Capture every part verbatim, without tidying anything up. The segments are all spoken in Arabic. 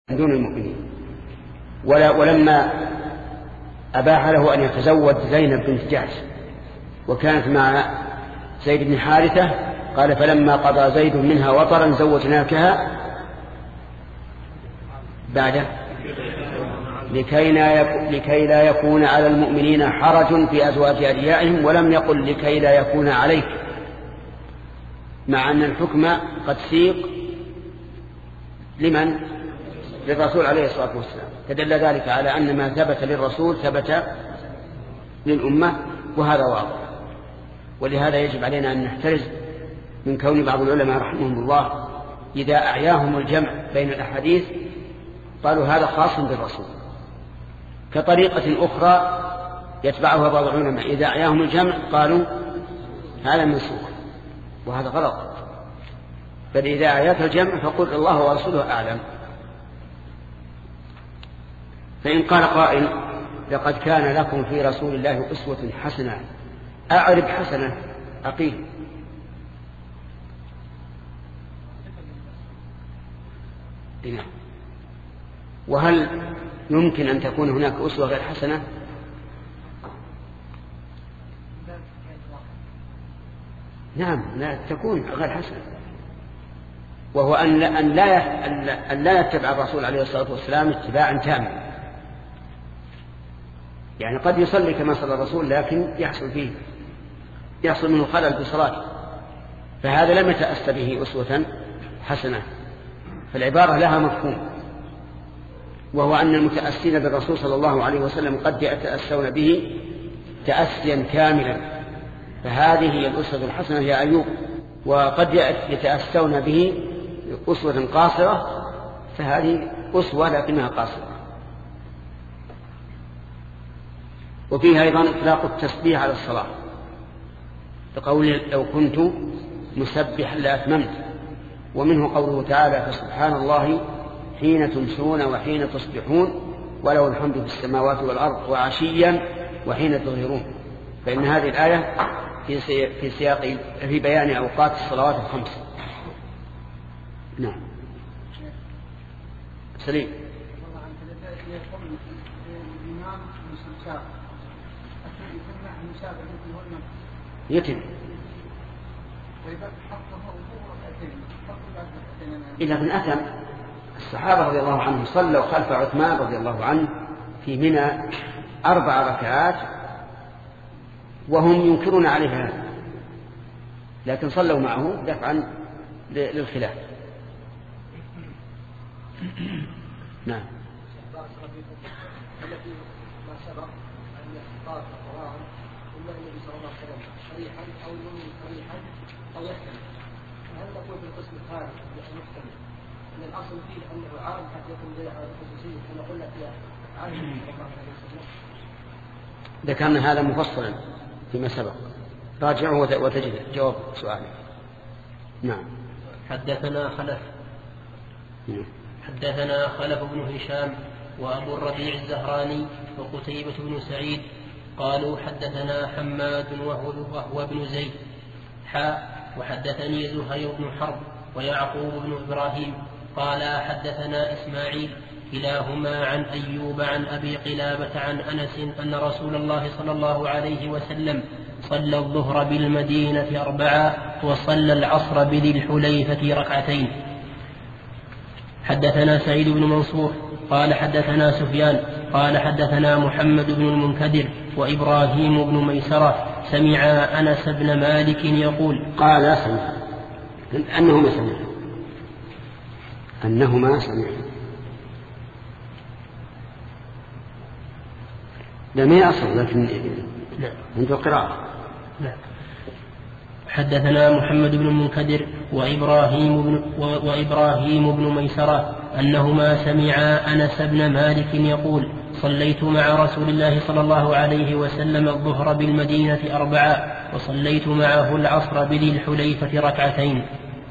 من دون المؤمنين. ولا ولما أباح له أن يتزوج زينب بنت جحش وكانت مع زيد بن حارثة قال فلما قضى زيد منها وطرا زوجناكها بعد لكي لا, لكي لا يكون على المؤمنين حرج في أزواج أدعيائهم، ولم يقل لكي لا يكون عليك، مع أن الحكم قد سيق لمن؟ للرسول عليه الصلاة والسلام. فدل ذلك على أن ما ثبت للرسول ثبت للأمة، وهذا واضح. ولهذا يجب علينا أن نحترز من كون بعض العلماء رحمهم الله إذا أعياهم الجمع بين الأحاديث قالوا هذا خاص بالرسول، كطريقة أخرى يتبعها بعض العلماء إذا أعياهم الجمع قالوا هذا منسوخ، وهذا غلط. بل إذا أعياك الجمع فقل الله ورسوله أعلم. فإن قال قائل لقد كان لكم في رسول الله أسوة حسنة، أعرب حسنة أقيل. وهل يمكن أن تكون هناك أسوة غير حسنة؟ نعم، لا تكون غير حسنة، وهو أن لا, أن لا, أن لا يتبع الرسول عليه الصلاة والسلام اتباعا تاما. يعني قد يصلي كما صلى الرسول لكن يحصل فيه يحصل منه خلل في صلاته، فهذا لم يتأسى به أسوة حسنة. فالعبارة لها مفهوم، وهو أن المتأسين بالرسول صلى الله عليه وسلم قد يتأسون به تأسيا كاملا، فهذه هي الأسوة الحسنة يا أيوب. وقد يتأسون به أسوة قاصرة، فهذه أسوة لكنها قاصرة. وفيها أيضا إطلاق التسبيح على الصلاة، بقول لو كنت مسبحا لأتممت. ومنه قوله تعالى فسبحان الله حين تمسون وحين تصبحون وله الحمد في السماوات والأرض وعشيا وحين تظهرون. فإن هذه الآية في سياق في بيان أوقات الصلوات الخمس. نعم سليم. يتم إذا من أثم. الصحابة رضي الله عنهم صلوا خلف عثمان رضي الله عنه في منى أربع ركعات وهم ينكرون عليه هذا، لكن صلوا معه دفعا للخلاف. نعم. صريحا أو يؤمن صريحا أو يحتمل، هل نقول في القسم الثاني المحتمل أن الأصل فيه أنه عارض حتى يكون دليل على الخصوصية كما قلنا في عارض صلى الله عليه وسلم؟ ذكرنا هذا مفصلا فيما سبق، راجعه وتجد جواب سؤالك. نعم. حدثنا خلف نعم. حدثنا خلف بن هشام وأبو الربيع الزهراني وقتيبة بن سعيد قالوا حدثنا حماد وهو, وهو ابن زيد حاء وحدثني زهير بن حرب ويعقوب بن إبراهيم قال حدثنا إسماعيل كلاهما عن أيوب عن أبي قلابة عن أنس أن رسول الله صلى الله عليه وسلم صلى الظهر بالمدينة أربعة وصلى العصر بذي الحليفة ركعتين. حدثنا سعيد بن منصور قال حدثنا سفيان قال حدثنا محمد بن المنكدر وإبراهيم بن ميسرة سمع أنس بن مالك يقول قال سمع أنهما سمع أنهما سمع لم يأصل لكن عند القراءة. حدثنا محمد بن المنكدر وإبراهيم بن, وإبراهيم بن ميسرة أنهما سمعا أنس بن مالك يقول صليت مع رسول الله صلى الله عليه وسلم الظهر بالمدينة أربعة وصليت معه العصر بذي الحليفة ركعتين.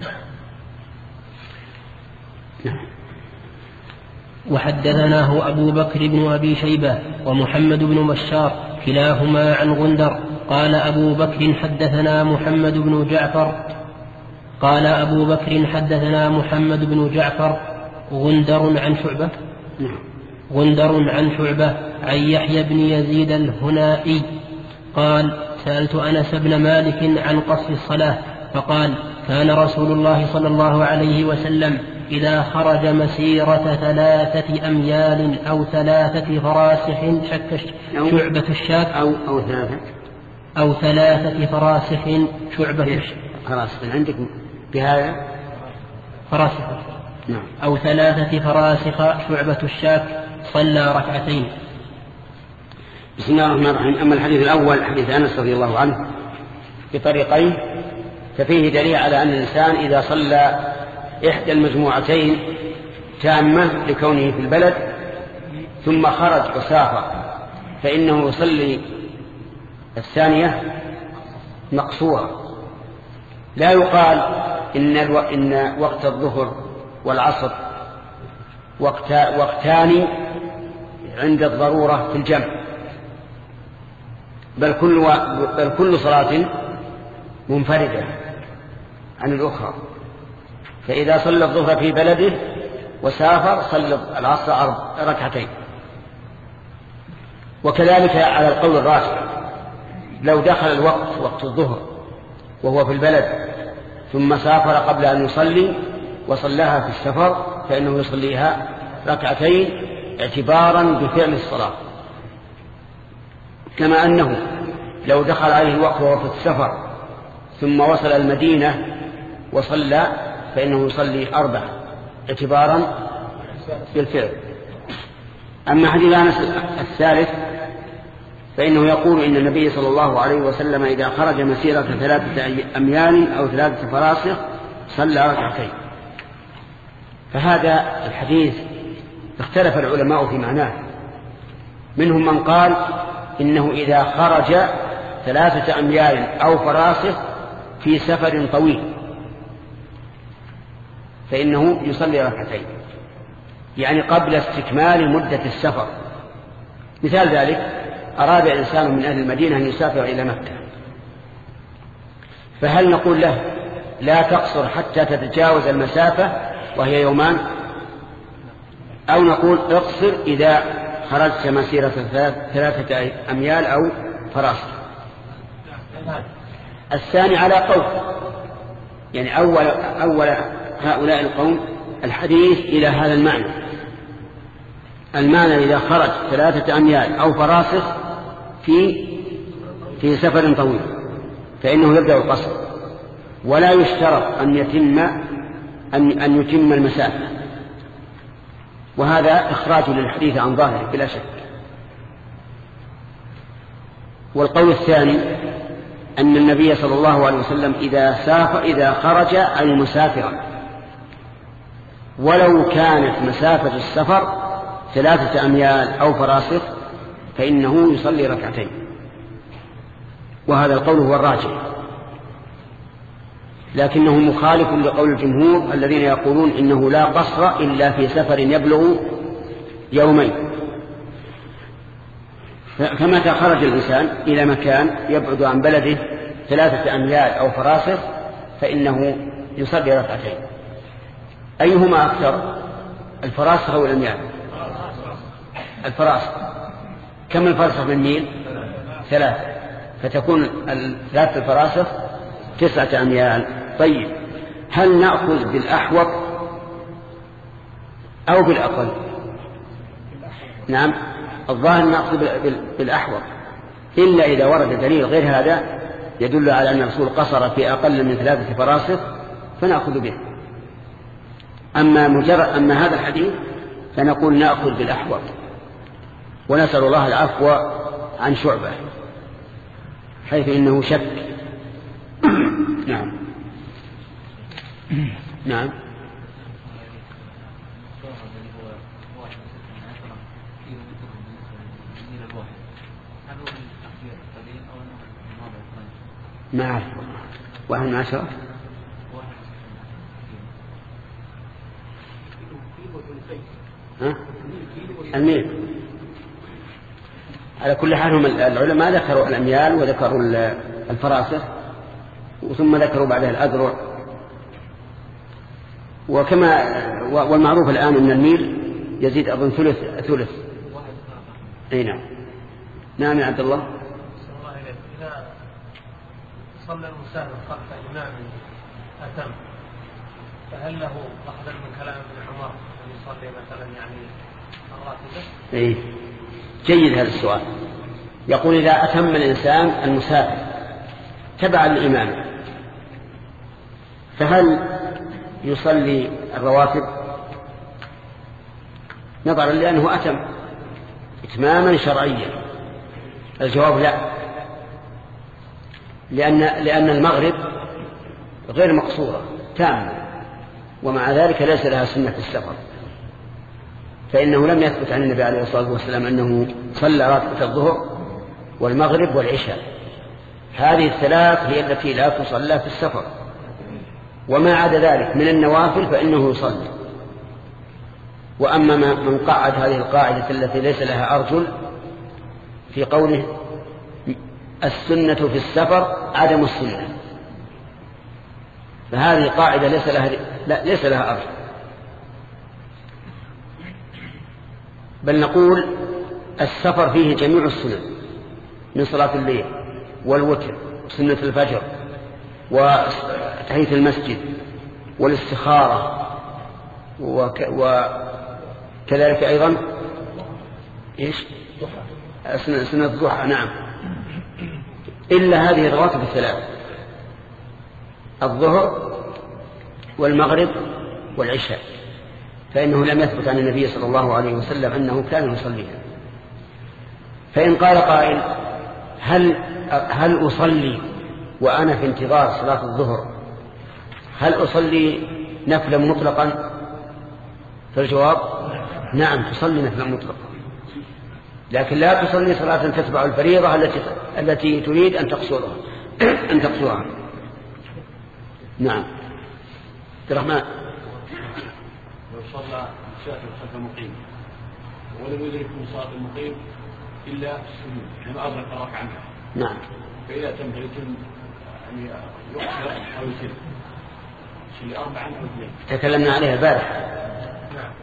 وحدثناه أبو بكر بن أبي شيبة ومحمد بن بشار كلاهما عن غندر قال أبو بكر حدثنا محمد بن جعفر قال أبو بكر حدثنا محمد بن جعفر غندر عن شعبة غندر عن شعبة عن يحيى بن يزيد الهنائي قال سألت أنس بن مالك عن قصر الصلاة فقال كان رسول الله صلى الله عليه وسلم إذا خرج مسيرة ثلاثة أميال أو ثلاثة فراسخ شك شعبة الشاك أو, أو ثلاثة أو ثلاثة فراسخ شعبة فراسخ عندك بهذا فراسخ نعم. أو ثلاثة فراسخ شعبة الشاك صلى ركعتين. بسم الله الرحمن الرحيم. أما الحديث الأول حديث أنس رضي الله عنه بطريقين ففيه دليل على أن الإنسان إذا صلى إحدى المجموعتين تامة لكونه في البلد ثم خرج وسافر فإنه يصلي الثانية مقصورة. لا يقال إن, الو... إن وقت الظهر والعصر وقت... وقتان عند الضرورة في الجمع، بل كل, و... بل كل صلاة منفردة عن الأخرى. فإذا صلى الظهر في بلده وسافر صلى العصر ركعتين. وكذلك على القول الراجح لو دخل الوقت وقت الظهر وهو في البلد ثم سافر قبل أن يصلي وصلىها في السفر فإنه يصليها ركعتين اعتبارا بفعل الصلاة، كما أنه لو دخل عليه الوقت وهو في السفر ثم وصل المدينة وصلى فإنه يصلي أربع اعتبارا بالفعل. أما حديث أنس الثالث فإنه يقول إن النبي صلى الله عليه وسلم إذا خرج مسيرة ثلاثة أميال أو ثلاثة فراسخ صلى ركعتين. فهذا الحديث اختلف العلماء في معناه، منهم من قال إنه إذا خرج ثلاثة أميال أو فراسخ في سفر طويل فإنه يصلي ركعتين، يعني قبل استكمال مدة السفر. مثال ذلك أراد إنسان من أهل المدينة أن يسافر إلى مكة، فهل نقول له لا تقصر حتى تتجاوز المسافة وهي يومان، أو نقول اقصر إذا خرجت مسيرة ثلاثة أميال أو فراسخ؟ الثاني على قول، يعني أول, أول هؤلاء القوم الحديث إلى هذا المعنى، المعنى إذا خرج ثلاثة أميال أو فراسخ في في سفر طويل فإنه يبدأ القصر، ولا يشترط أن يتم أن أن يتم المسافة، وهذا إخراج للحديث عن ظاهره بلا شك. والقول الثاني أن النبي صلى الله عليه وسلم إذا سافر إذا خرج أي مسافرا ولو كانت مسافة السفر ثلاثة أميال أو فراسخ فإنه يصلي ركعتين، وهذا القول هو الراجح، لكنه مخالف لقول الجمهور الذين يقولون إنه لا قصر إلا في سفر يبلغ يومين. فمتى خرج الإنسان إلى مكان يبعد عن بلده ثلاثة أميال أو فراسخ فإنه يصلي ركعتين. أيهما أكثر، الفراسخ أو الأميال؟ الفراسخ. كم الفرسخ من ميل؟ ثلاثة، فتكون ثلاثة الفراسخ تسعة أميال. طيب، هل نأخذ بالأحوط أو بالأقل؟ نعم، الظاهر نأخذ بالأحوط، إلا إذا ورد دليل غير هذا يدل على أن الرسول قصر في أقل من ثلاثة فراسخ فنأخذ به. أما مجرد أما هذا الحديث فنقول نأخذ بالأحوط، ونسأل الله العفو عن شعبة حيث إنه شك. نعم نعم ما أعرف، واحد من عشرة. ها؟ الميل. على كل حال هم العلماء ذكروا الأميال وذكروا الفراسخ ثم ذكروا بعدها الأذرع، وكما والمعروف الآن أن الميل يزيد أظن ثلث ثلث. أي نعم. نعم يا عبد الله. إذا صلى المسافر خلف إمام أتم فهل له أخذا من كلام ابن عمر أن يصلي مثلا يعني الراتبة؟ إيه جيد هذا السؤال. يقول إذا أتم الإنسان المسافر تبع الإمام فهل يصلي الرواتب؟ نظرا لأنه أتم إتماما شرعيا الجواب لا، لأن, لأن المغرب غير مقصورة تامة ومع ذلك ليس لها سنة في السفر، فإنه لم يثبت عن النبي عليه الصلاة والسلام أنه صلى راتبة الظهر والمغرب والعشاء. هذه الثلاث هي التي لا تصلى في السفر، وما عدا ذلك من النوافل فإنه يصلي. وأما من قعد هذه القاعدة التي ليس لها أرجل في قوله السنة في السفر عدم السنة، فهذه قاعدة ليس لها, لا ليس لها أرجل، بل نقول السفر فيه جميع السنن من صلاة الليل والوتر وسنة الفجر وتحية المسجد والاستخارة وك... وكذلك أيضا إيش سنة الضحى. نعم، إلا هذه الرواتب الثلاث الظهر والمغرب والعشاء، فإنه لم يثبت عن النبي صلى الله عليه وسلم أنه كان يصليها. فإن قال قائل هل, هل أصلي وأنا في انتظار صلاة الظهر هل أصلي نفلا مطلقا؟ فالجواب نعم تصلي نفلا مطلقا، لكن لا تصلي صلاة تتبع الفريضة التي, التي تريد أن تقصرها أن تقصرها. نعم. عبد الرحمن. لو صلى مسافر خلف المقيم ولم يدرك من صلاة المقيم إلا السجود لما أدرك الركعة عنها. نعم. فإذا تم فيتم يعني يقصر أو يسر يصلي أربعا أو اثنين. تكلمنا عليها البارحة. نعم.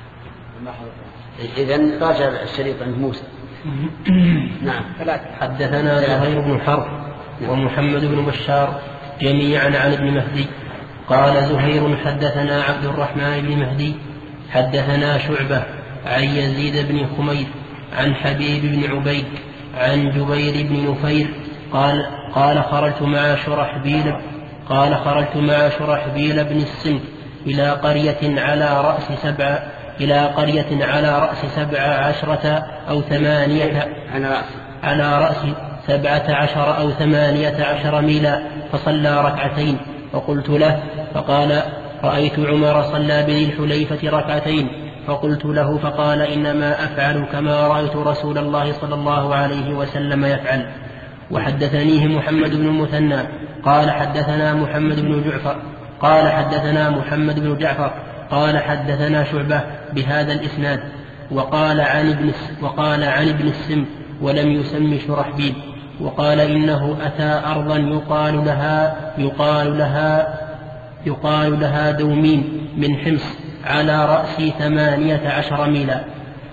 إذن راجع الشريط عند موسى. نعم. حدثنا زهير بن حرب ومحمد بن بشار جميعا عن ابن مهدي قال زهير حدثنا عبد الرحمن بن مهدي حدثنا شعبة عن يزيد بن خمير عن حبيب بن عبيد عن جبير بن نفير قال قال خرجت مع شرحبيل قال خرجت مع شرحبيل بن السن إلى قرية على رأس سبع إلى قرية على رأس سبع عشرة أو ثمانية على رأس سبعة عشر أو ثمانية عشر ميلا فصلى ركعتين فقلت له فقال رأيت عمر صلى بذي الحليفة ركعتين فقلت له فقال إنما أفعل كما رأيت رسول الله صلى الله عليه وسلم يفعل. وحدثنيه محمد بن المثنى قال حدثنا محمد بن جعفر قال حدثنا محمد بن جعفر قال حدثنا شعبة بهذا الإسناد وقال عن ابن وقال عن ابن السم ولم يسم شرحبيل وقال إنه أتى أرضا يقال لها يقال لها يقال لها دومين من حمص على رأس ثمانية عشر ميلا.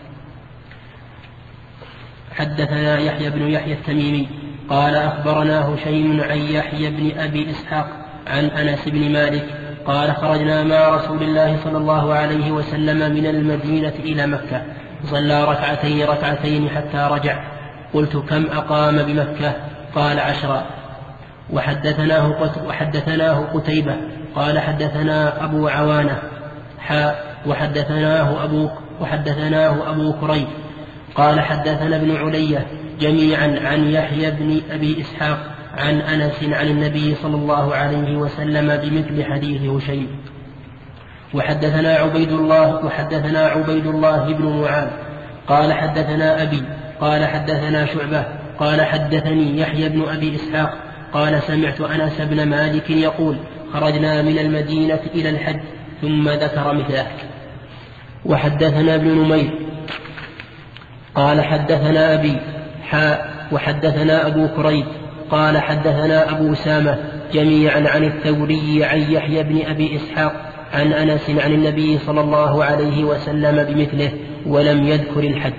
حدثنا يحيى بن يحيى التميمي قال أخبرنا هشيم عن يحيى بن أبي إسحاق عن أنس بن مالك قال خرجنا مع رسول الله صلى الله عليه وسلم من المدينة إلى مكة صلى ركعتين ركعتين حتى رجع قلت كم أقام بمكة قال عشرا. وحدثناه, وحدثناه قتيبة قال حدثنا أبو عوانة حاء وحدثناه أبو, وحدثناه أبو كريب قال حدثنا ابن علية جميعا عن يحيى بن أبي إسحاق عن أنس عن النبي صلى الله عليه وسلم بمثل حديث هشيم. وحدثنا عبيد الله وحدثنا عبيد الله بن معاذ قال حدثنا أبي قال حدثنا شعبة قال حدثني يحيى بن أبي إسحاق قال سمعت أنس بن مالك يقول خرجنا من المدينة إلى الحج ثم ذكر مثله. وحدثنا ابن نمير قال حدثنا أبي حاء وحدثنا أبو كريب قال حدثنا أبو سامة جميعا عن الثوري عن يحيى بن أبي إسحاق عن أنس عن النبي صلى الله عليه وسلم بمثله ولم يذكر الحج.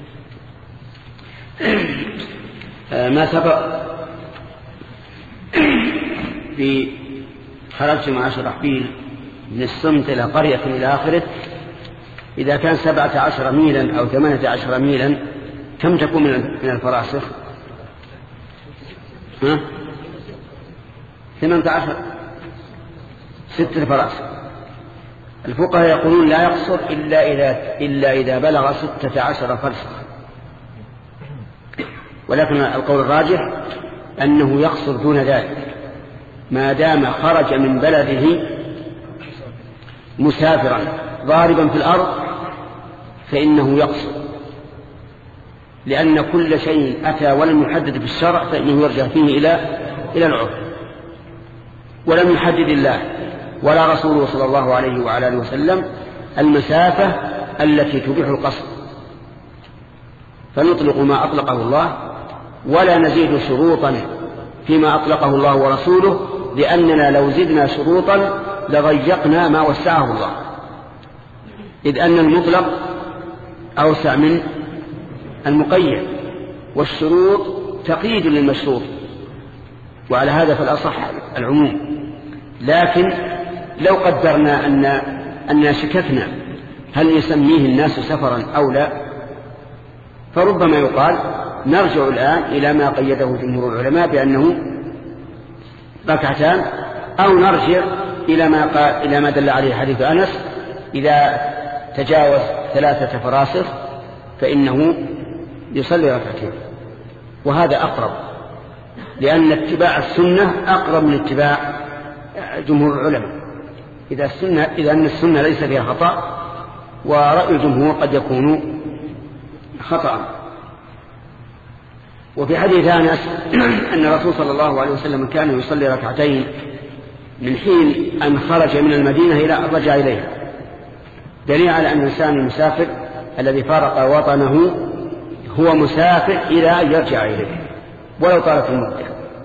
ما سبق في خرجت مع شرحبيل من الصمت إلى قرية إلى آخره، إذا كان سبعة عشر ميلا أو ثمانية عشر ميلا كم تكون من الفراسخ؟ ها؟ ثمانية عشر ستة فراسخ. الفقهاء يقولون لا يقصر إلا إذا, إلا إذا بلغ ستة عشر فرسخ، ولكن القول الراجح أنه يقصر دون ذلك ما دام خرج من بلده مسافرا ضاربا في الأرض فإنه يقصر، لأن كل شيء أتى ولم يحدد في الشرع فإنه يرجع فيه إلى إلى العرف، ولم يحدد الله ولا رسوله صلى الله عليه وعلى آله وسلم المسافة التي تبيح القصر، فنطلق ما أطلقه الله ولا نزيد شروطا فيما أطلقه الله ورسوله، لأننا لو زدنا شروطا لضيقنا ما وسعه الله، إذ أن المطلق أوسع من المقيد، والشروط تقييد للمشروط، وعلى هذا فالأصح العموم. لكن لو قدرنا أن أننا شككنا هل يسميه الناس سفرا أو لا، فربما يقال نرجع الآن إلى ما قيده جمهور العلماء بأنه ركعتان، أو نرجع إلى ما قال إلى ما دل عليه حديث أنس إذا تجاوز ثلاثة فراسخ فإنه يصلي ركعتين، وهذا أقرب، لأن اتباع السنة أقرب من اتباع جمهور العلماء إذا السنة إذا أن السنة ليس فيها خطأ، ورأي الجمهور قد يكون خطأ. وفي حديث أنس أن الرسول صلى الله عليه وسلم كان يصلي ركعتين من حين أن خرج من المدينة إلى أن رجع إليها، دليل على أن الإنسان المسافر الذي فارق وطنه هو مسافر إلى أن يرجع إليه ولو طالت المدة.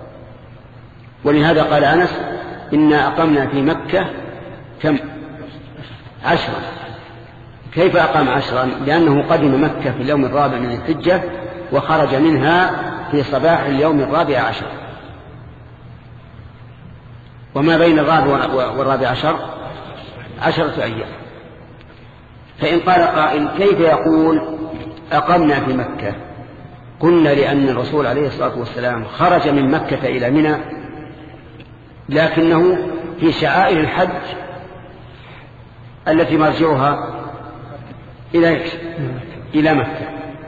ولهذا قال أنس إنا أقمنا في مكة كم؟ عشرا. كيف أقام عشرا؟ لأنه قدم مكة في اليوم الرابع من الحجة وخرج منها في صباح اليوم الرابع عشر، وما بين الرابع والرابع عشر عشرة أيام. فإن قال قائل كيف يقول أقمنا في مكة؟ قلنا لأن الرسول عليه الصلاة والسلام خرج من مكة إلى منى، لكنه في شعائر الحج التي مرجعها إلى إلى مكة،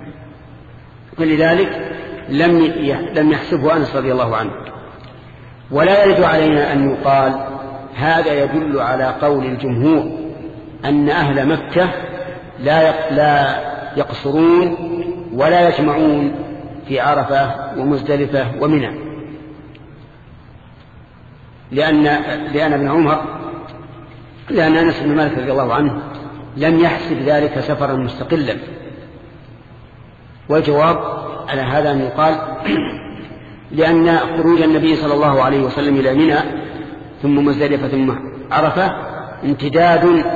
ولذلك لم لم يحسبه أنس رضي الله عنه. ولا يرد علينا أن يقال هذا يدل على قول الجمهور أن أهل مكة لا لا يقصرون ولا يجمعون في عرفة ومزدلفة ومنى، لأن لأن ابن عمر لأن أنس بن مالك رضي الله عنه لم يحسب ذلك سفرا مستقلا. والجواب على هذا أن يقال لأن خروج النبي صلى الله عليه وسلم إلى منى ثم مزدلفة ثم عرفة امتداد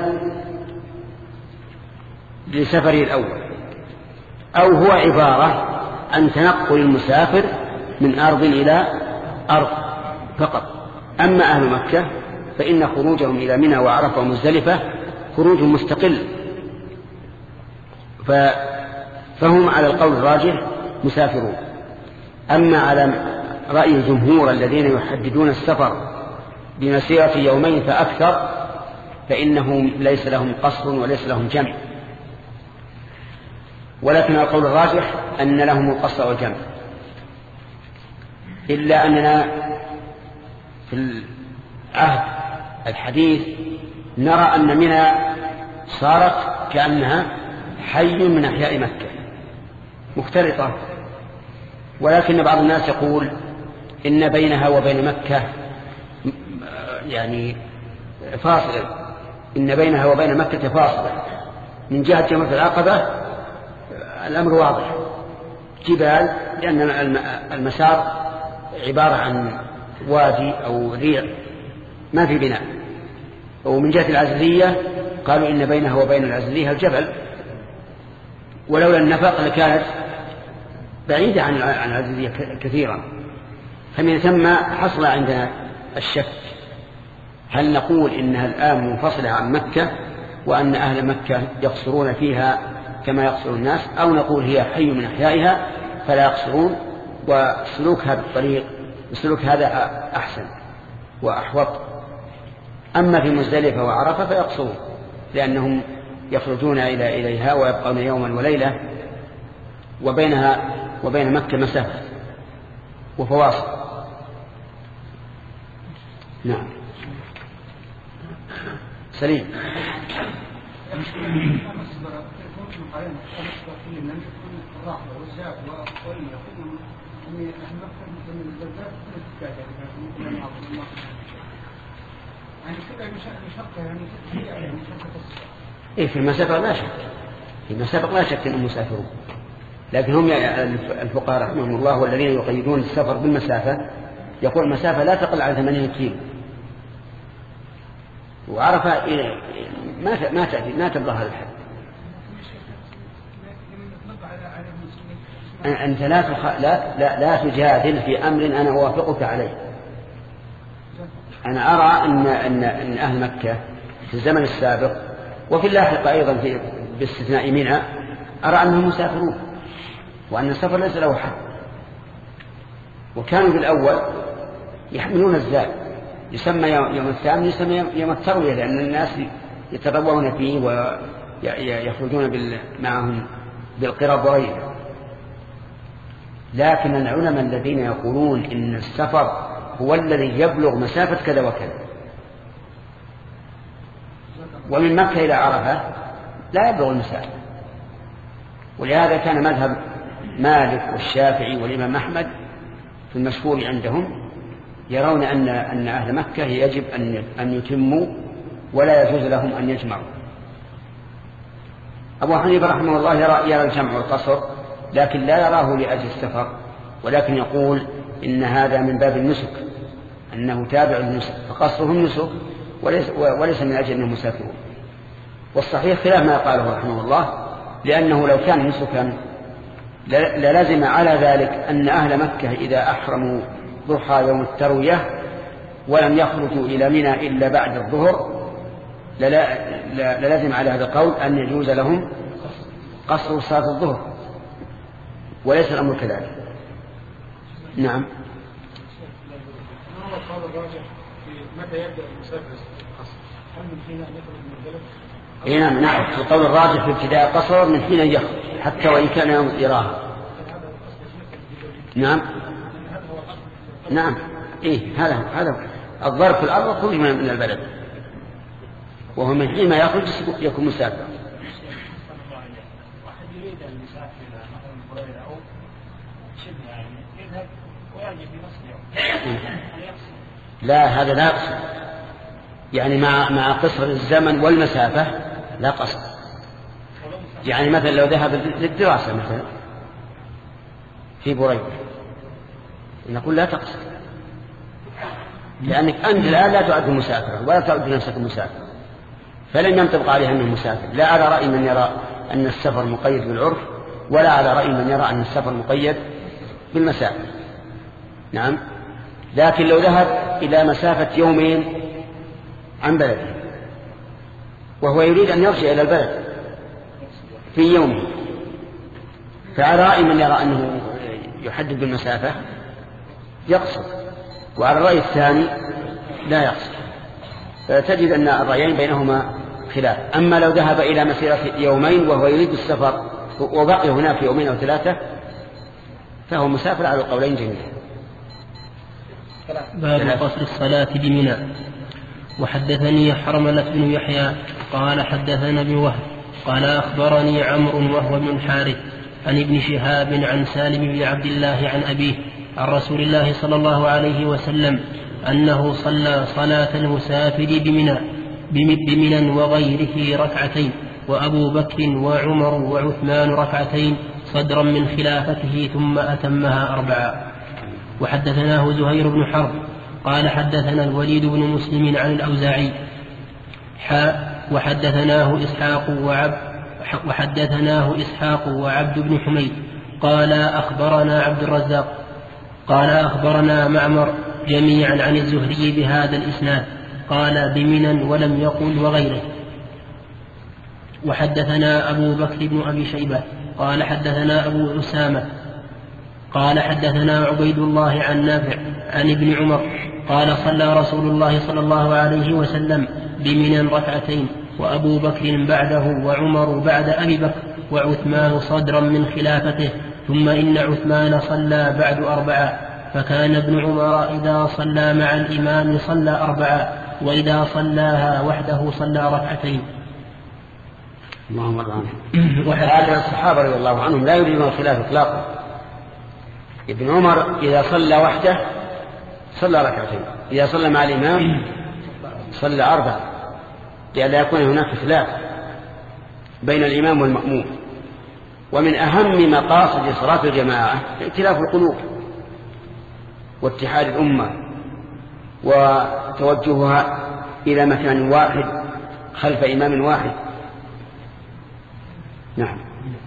لسفره الأول، أو هو عبارة عن تنقل المسافر من أرض إلى أرض فقط. أما أهل مكة فإن خروجهم إلى منى وعرفة ومزدلفة خروج مستقل، فهم على القول الراجح مسافرون. أما على رأي الجمهور الذين يحددون السفر بمسيرة يومين فأكثر فإنهم ليس لهم قصر وليس لهم جمع، ولكن القول الراجح أن لهم القصر والجمع، إلا أننا في العهد الحديث نرى أن منى صارت كأنها حي من أحياء مكة مختلطة، ولكن بعض الناس يقول إن بينها وبين مكة يعني فاصلة، إن بينها وبين مكة فاصلة من جهة جمرة العقبة الأمر واضح، جبال، لأن المسار عبارة عن وادي أو ريع ما في بناء، ومن جهة العزلية قالوا إن بينها وبين العزلية الجبل، ولولا النفق لكانت بعيدة عن العزلية كثيرا. فمن ثم حصل عندنا الشك، هل نقول إنها الآن منفصلة عن مكة وأن أهل مكة يقصرون فيها كما يقصر الناس، أو نقول هي حي من أحيائها فلا يقصرون وسلوكها بالطريق وسلوك هذا أحسن وأحوط. أما في مزدلفة وعرفة فيقصرون لأنهم يخرجون إلى إليها ويبقون يوما وليلة، وبينها وبين مكة مسافة وفواصل. نعم. سليم. إيه في المسافة لا شك، في المسافة لا شك أنهم مسافرون، لكن هم الفقهاء رحمهم الله والذين يقيدون السفر بالمسافة يقول المسافة لا تقل على ثمانين كيلو، وعرفة ما ما تأتي ما تبلغ هذا الحد. أنت لا تخ... لا لا لا تجادل في أمر أنا أوافقك عليه. أنا أرى أن أن أن أهل مكة في الزمن السابق وفي اللاحق أيضا في باستثناء منى أرى أنهم مسافرون وأن السفر ليس له حد، وكانوا بالأول يحملون الزاد يسمى يوم الثامن يسمى يوم التروية، لأن الناس يتروون فيه ويخرجون معهم بالقرب وغيره. لكن العلماء الذين يقولون إن السفر هو الذي يبلغ مسافة كذا وكذا، ومن مكة إلى عرفة لا يبلغ المسافة، ولهذا كان مذهب مالك والشافعي والإمام أحمد في المشهور عندهم يرون أن أن أهل مكة يجب أن أن يتموا ولا يجوز لهم أن يجمعوا. أبو حنيفة رحمه الله يرى, يرى الجمع والقصر، لكن لا يراه لأجل السفر، ولكن يقول إن هذا من باب النسك، أنه تابع النسك، فقصرهم نسك وليس, وليس من أجل أنهم مسافرون. والصحيح خلاف ما قاله رحمه الله، لأنه لو كان نسكا للازم على ذلك أن أهل مكة إذا أحرموا ضحى يوم التروية ولم يخرجوا إلى منى إلا بعد الظهر للازم على هذا القول أن يجوز لهم قصر صلاة الظهر، وليس الأمر كذلك. نعم. متى يبدأ المسافر القصر؟ هل من حين أن يخرج من البلد؟ إيه نعم نعم، في القول الراجح في ابتداء القصر من حين يخرج حتى وإن كان يوم الإراهة. نعم نعم إيه هذا هذا الظرف في الأرض خروج من البلد، وهو من حين ما يخرج يكون مسافر. واحد يريد أن يسافر إلى مثلا بريدة أو شبه يعني يذهب ويرجع في نفس اليوم. لا هذا لا قصر، يعني مع مع قصر الزمن والمسافة لا قصر. يعني مثلا لو ذهب للدراسة مثلا في بريدة نقول لا تقصر، لأنك أنت الآن لا تعد مسافرا ولا تعد نفسك مسافرا، فلن ينطبق عليها أنه مسافر. لا على رأي من يرى أن السفر مقيد بالعرف، ولا على رأي من يرى أن السفر مقيد بالمسافة. نعم. لكن لو ذهب إلى مسافة يومين عن بلده وهو يريد أن يرجع إلى البلد في يومه، فعلى رأي من يرى أنه يحدد بالمسافة يقصر، وعلى الرأي الثاني لا يقصر. فتجد أن الرأيين بينهما خلاف. أما لو ذهب إلى مسيرة يومين وهو يريد السفر وبقي هناك يومين أو ثلاثة فهو مسافر على القولين جميعا. باب قصر الصلاة بمنى. وحدثني حرملة بن يحيى قال حدثنا ابن وهب قال أخبرني عمرو وهو بن الحارث عن ابن شهاب عن سالم بن عبد الله عن أبيه عن رسول الله صلى الله عليه وسلم أنه صلى صلاة المسافر بمنى بمنى وغيره ركعتين، وأبو بكر وعمر وعثمان ركعتين صدرا من خلافته ثم أتمها أربعا. وحدثناه زهير بن حرب قال حدثنا الوليد بن مسلم عن الأوزاعي حاء وحدثناه إسحاق وعبد وحدثناه إسحاق وعبد بن حميد قال أخبرنا عبد الرزاق قال أخبرنا معمر جميعا عن الزهري بهذا الإسناد قال بمنى ولم يقل وغيره. وحدثنا أبو بكر بن أبي شيبة قال حدثنا أبو أسامة قال حدثنا عبيد الله عن نافع عن ابن عمر قال صلى رسول الله صلى الله عليه وسلم بمنى ركعتين وأبو بكر بعده وعمر بعد أبي بكر وعثمان صدرا من خلافته ثم إن عثمان صلى بعد أربعة فكان ابن عمر إذا صلى مع الإمام صلى أربعة وإذا صلاها وحده صلى ركعتين. اللهم ارض عنهم. وهذا الصحابة رضي الله عنهم لا يريدون الخلاف إطلاقا. ابن عمر إذا صلى وحده صلى ركعتين، إذا صلى مع الإمام صلى أربعة، لئلا يكون هناك خلاف بين الإمام والمأموم. ومن أهم مقاصد صلاة الجماعة ائتلاف القلوب واتحاد الأمة وتوجهها إلى مكان واحد خلف إمام واحد. نعم.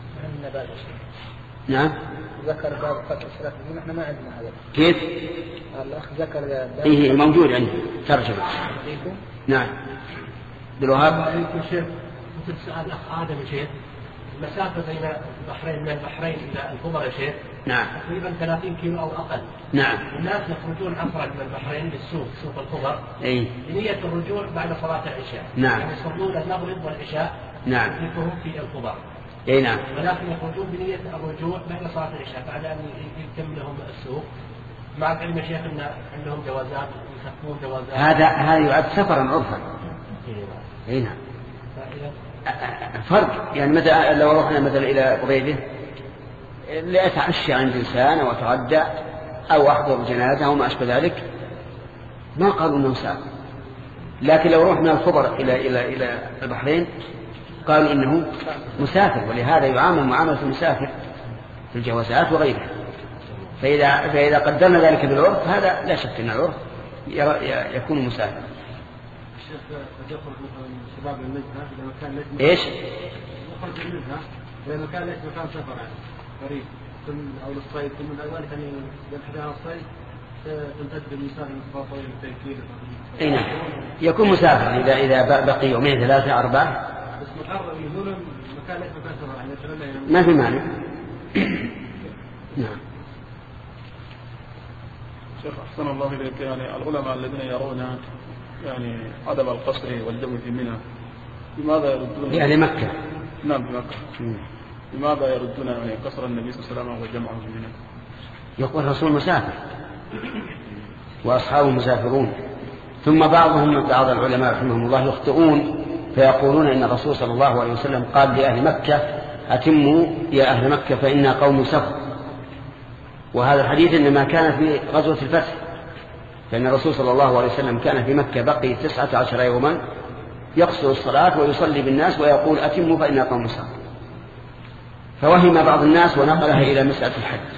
نعم. ذكر باب قتل الصلاة نحن ما عندنا هذا. كيف؟ الأخ ذكر باب. إيه موجود عندي ترجمة. نعم. بالوهاب. عليكم شيخ. مثل سؤال الأخ آدم شيخ. المسافة بين البحرين من البحرين إلى الخبر يا شيخ. نعم. تقريبا ثلاثين كيلو أو أقل. نعم. الناس يخرجون عفرا من البحرين للسوق سوق الخبر. إيه. بنية الرجوع بعد صلاة العشاء. نعم. يعني يصلون المغرب والعشاء. نعم. يكونوا في الخبر. اي نعم. ولكن يخرجون بنية الرجوع بعد صلاة العشاء بعد أن يتم لهم السوق. مع العلم يا شيخ أن عندهم جوازات يسمون جوازات. هذا هذا يعد سفرا عرفا. اي نعم. فرق يعني مثلا لو رحنا مثلا إلى قريبه لأتعشى عند إنسان أو أتغدى أو أحضر جنازة أو ما أشبه ذلك ما قالوا أنه سافر. لكن لو رحنا الخبر إلى إلى إلى البحرين قالوا إنه مسافر، ولهذا يعامل معاملة المسافر في الجوازات وغيرها. فإذا فإذا قدرنا ذلك بالعرف هذا لا شك أن العرف يكون مسافر. الشيخ قد يخرج مثلا شباب النجدة إلى مكان ليس إيش؟ يخرج منها إلى مكان ليس مكان سفر يعني قريب أو للصيد ثم بعد ذلك يعني ينحدر الصيد تمتد بالمسافة من طويل التنكيل. أي نعم يكون مسافر إذا إذا بقي يومين ثلاثة أربعة. بس مقرر يقولون مكان ليس مكان سفر يعني يتمنى ما في مانع. نعم. شيخ أحسن الله إليك، يعني العلماء الذين يرون يعني عدم القصر والجمع في منى لماذا يردون يعني مكة؟ نعم في مكة. لماذا يردون يعني قصر النبي صلى الله عليه وسلم وجمعه في منى؟ يقول الرسول مسافر وأصحابه مسافرون. ثم بعضهم بعض العلماء رحمهم الله يخطئون فيقولون إن الرسول صلى الله عليه وسلم قال لأهل مكة أتموا يا أهل مكة فإنا قوم سفر، وهذا الحديث إنما كان في غزوة الفتح، فإن الرسول صلى الله عليه وسلم كان في مكة بقي تسعة عشر يوما يقصر الصلاة ويصلي بالناس ويقول أتموا فإنا قوم سفر، فوهم بعض الناس ونقلها إلى مسألة الحج.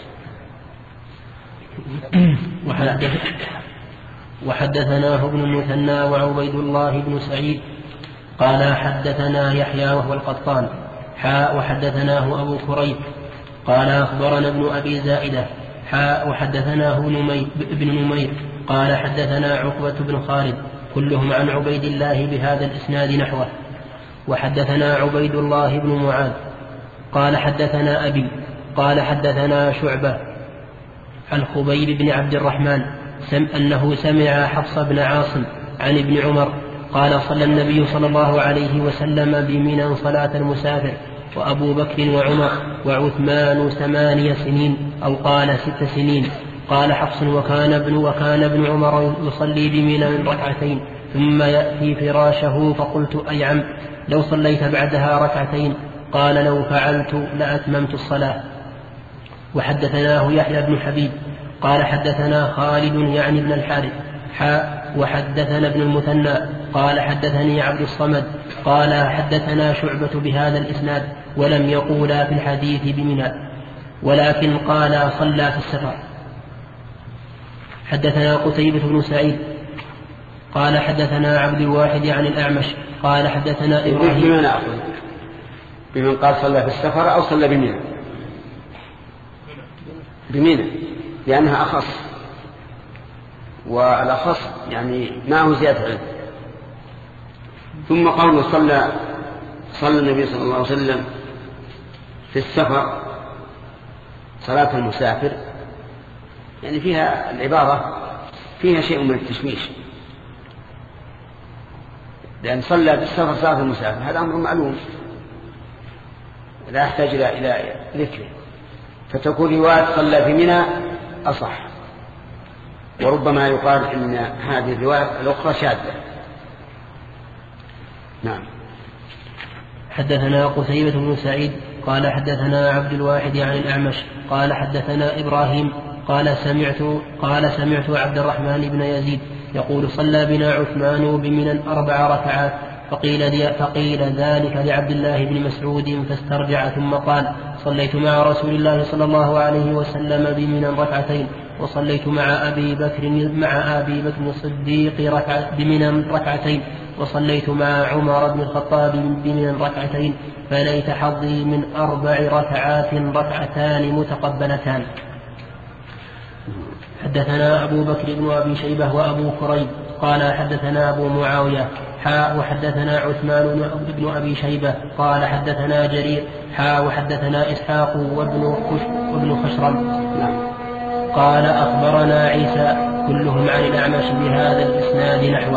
وحدثناه ابن المثنى وعبيد الله بن سعيد قال حدثنا يحيى وهو القطان حاء وحدثناه أبو كريب قال أخبرنا ابن أبي زائدة حاء وحدثناه ابن نمير قال حدثنا عقبة بن خالد كلهم عن عبيد الله بهذا الإسناد نحوه. وحدثنا عبيد الله بن معاذ قال حدثنا أبي قال حدثنا شعبة عن خبيب بن عبد الرحمن سم أنه سمع حفص بن عاصم عن ابن عمر قال صلى النبي صلى الله عليه وسلم بمنى صلاة المسافر وأبو بكر وعمر وعثمان ثمانية سنين أو قال ست سنين. قال حفص وكان ابن, وكان ابن عمر يصلي بمنى من ركعتين ثم يأتي فراشه فقلت أي عم لو صليت بعدها ركعتين قال لو فعلت لأتممت الصلاة. وحدثناه يحيى بن حبيب قال حدثنا خالد يعني ابن الحارث حاء وحدثنا ابن المثنى قال حدثني عبد الصمد قال حدثنا شعبة بهذا الإسناد ولم يقولا في الحديث بمنى ولكن قال صلى في السفر. حدثنا قتيبة بن سعيد قال حدثنا عبد الواحد عن الأعمش قال حدثنا إبراهيم. بمن نأخذ؟ بمن قال صلى في السفر أو صلى بمنى؟ بمنى لأنها أخص، والأخص يعني معه زيادة علم. ثم قوله صلى صلى النبي صلى الله عليه وسلم في السفر صلاة المسافر، يعني فيها العبارة فيها شيء من التشويش، لأن صلى في السفر صلاة المسافر هذا أمر معلوم لا يحتاج إلى ذكره، فتكون رواية صلى في منى أصح، وربما يقال إن هذه الرواية الأخرى شاذة. نعم. حدثنا قتيبة بن سعيد قال حدثنا عبد الواحد عن الأعمش قال حدثنا إبراهيم قال سمعت قال سمعت عبد الرحمن بن يزيد يقول صلى بنا عثمان بمنى أربع ركعات، فقيل, فقيل ذلك لعبد الله بن مسعود فاسترجع ثم قال صليت مع رسول الله صلى الله عليه وسلم بمنى ركعتين، وصليت مع أبي بكر مع أبي بكر الصديق ركعة بمنى ركعتين، وصليت مع عمر بن الخطاب بمنى ركعتين، فليت حظي من أربع ركعات ركعتان متقبلتان. حدثنا أبو بكر بن أبي شيبة وأبو كريب قال حدثنا أبو معاوية حاء وحدثنا عثمان بن أبي شيبة قال حدثنا جرير حاء وحدثنا إسحاق وابن خشرم قال أخبرنا عيسى كلهم عن الأعمش بهذا الإسناد نحوه.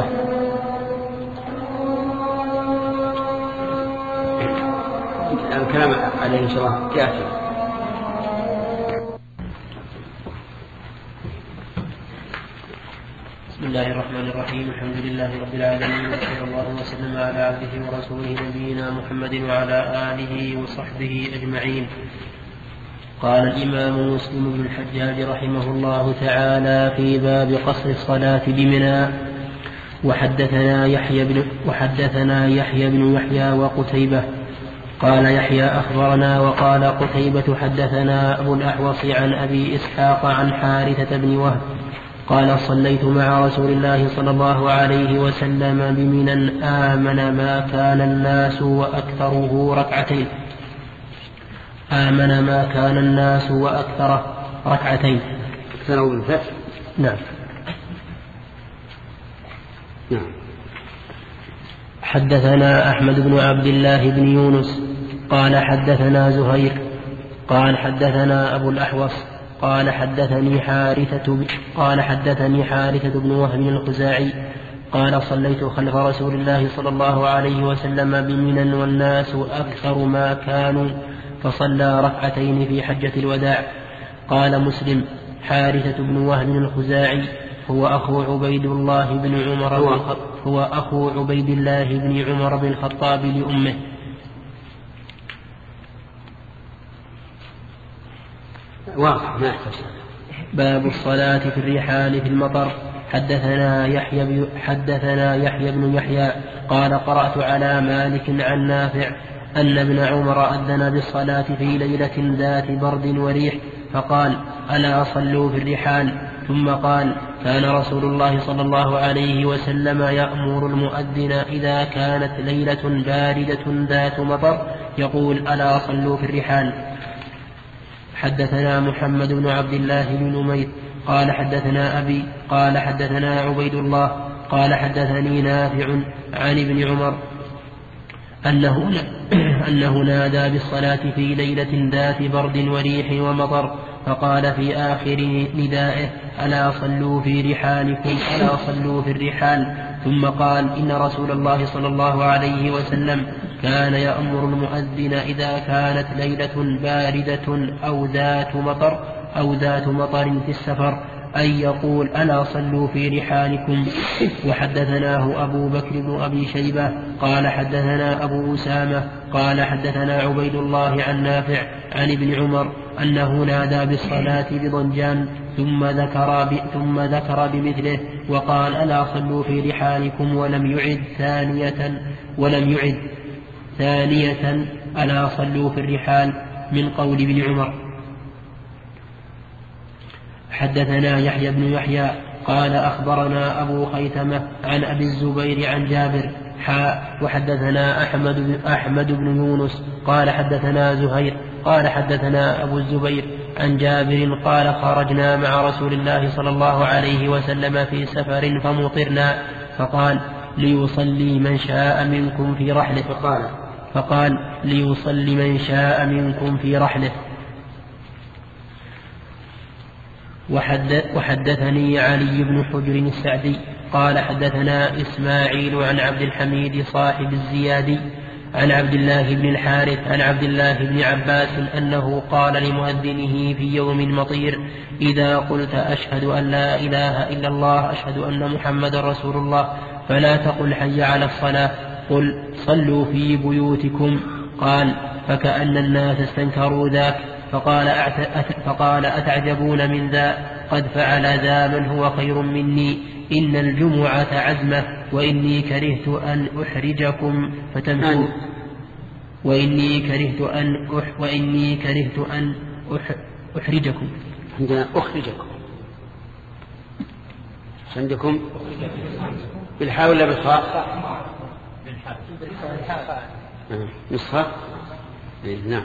الكلام عليه إن شاء الله كافي. بسم الله الرحمن الرحيم. الحمد لله رب العالمين، وصلى الله وسلم على عبده ورسوله نبينا محمد وعلى آله وصحبه أجمعين. قال الإمام مسلم بن الحجاج رحمه الله تعالى في باب قصر الصلاة بمنى: وحدثنا يحيى بن وحدثنا يحيى بن يحيى وقتيبة قال يحيى أخبرنا وقال قتيبة حدثنا أبو الأحوص عن أبي إسحاق عن حارثة بن وهب قال صليت مع رسول الله صلى الله عليه وسلم بمنى آمن ما كان الناس وأكثره ركعتين آمن ما كان الناس وأكثره ركعتين. أكثره بالفتح. نعم. نعم. حدثنا أحمد بن عبد الله بن يونس قال حدثنا زهير قال حدثنا أبو الأحوص قال حدثني حارثة قال حدثني حارثة بن وهب الخزاعي قال صليت خلف رسول الله صلى الله عليه وسلم بمنى والناس أكثر ما كانوا فصلى ركعتين في حجة الوداع. قال مسلم: حارثة بن وهب الخزاعي هو أخو عبيد الله بن عمر هو, هو أخو عبيد الله بن عمر بن الخطاب لأمه. واضح ما يحتاج. باب الصلاة في الرحال في المطر. حدثنا يحيى حدثنا يحيى بن يحيى قال قرأت على مالك عن نافع أن ابن عمر أذن بالصلاة في ليلة ذات برد وريح فقال: ألا صلوا في الرحال. ثم قال: كان رسول الله صلى الله عليه وسلم يأمر المؤذن إذا كانت ليلة باردة ذات مطر يقول: ألا صلوا في الرحال. حدثنا محمد بن عبد الله بن نمير قال حدثنا أبي قال حدثنا عبيد الله قال حدثني نافع عن ابن عمر أنه, أنه نادى بالصلاة في ليلة ذات برد وريح ومطر فقال في آخر ندائه: ألا صلوا في رحالكم ألا صلوا في الرحال. ثم قال: إن رسول الله صلى الله عليه وسلم كان يأمر المؤذن إذا كانت ليلة باردة أو ذات مطر أو ذات مطر في السفر أن يقول: ألا صلوا في رحالكم. وحدثناه أبو بكر بن أبي شيبة قال حدثنا أبو أسامة قال حدثنا عبيد الله عن نافع عن ابن عمر أنه نادى بالصلاة بضنجان ثم ذكر, ثم ذكر بمثله وقال: ألا صلوا في رحالكم، ولم يعد ثانية ولم يعد ثانية ألا صلوا في الرحال من قول ابن عمر. حدثنا يحيى بن يحيى قال أخبرنا أبو خيثمة عن أبي الزبير عن جابر حاء وحدثنا أحمد, أحمد بن يونس قال حدثنا زهير قال حدثنا أبو الزبير عن جابر قال خرجنا مع رسول الله صلى الله عليه وسلم في سفر فمطرنا فقال ليصلي من شاء منكم في رحله فقال, فقال ليصلي من شاء منكم في رحله. وحدثني علي بن حجر السعدي قال حدثنا إسماعيل عن عبد الحميد صاحب الزيادي عن عبد الله بن الحارث عن عبد الله بن عباس أنه قال لمؤذنه في يوم مطير إذا قلت أشهد أن لا إله إلا الله أشهد أن محمد رسول الله فلا تقل حي على الصلاة قل صلوا في بيوتكم. قال فكأن الناس استنكروا ذاك فقال, فقال أتعجبون من ذا قد فعل ذا من هو خير مني إن الجمعة عزمة وإني كرهت أن أحرجكم فتمشوا وإني كرهت أن أح وإني كرهت أن أح أحرجكم عندنا أخرجكم عندكم بالحاء ولا بالخاء؟ بالحاء نسخة نعم.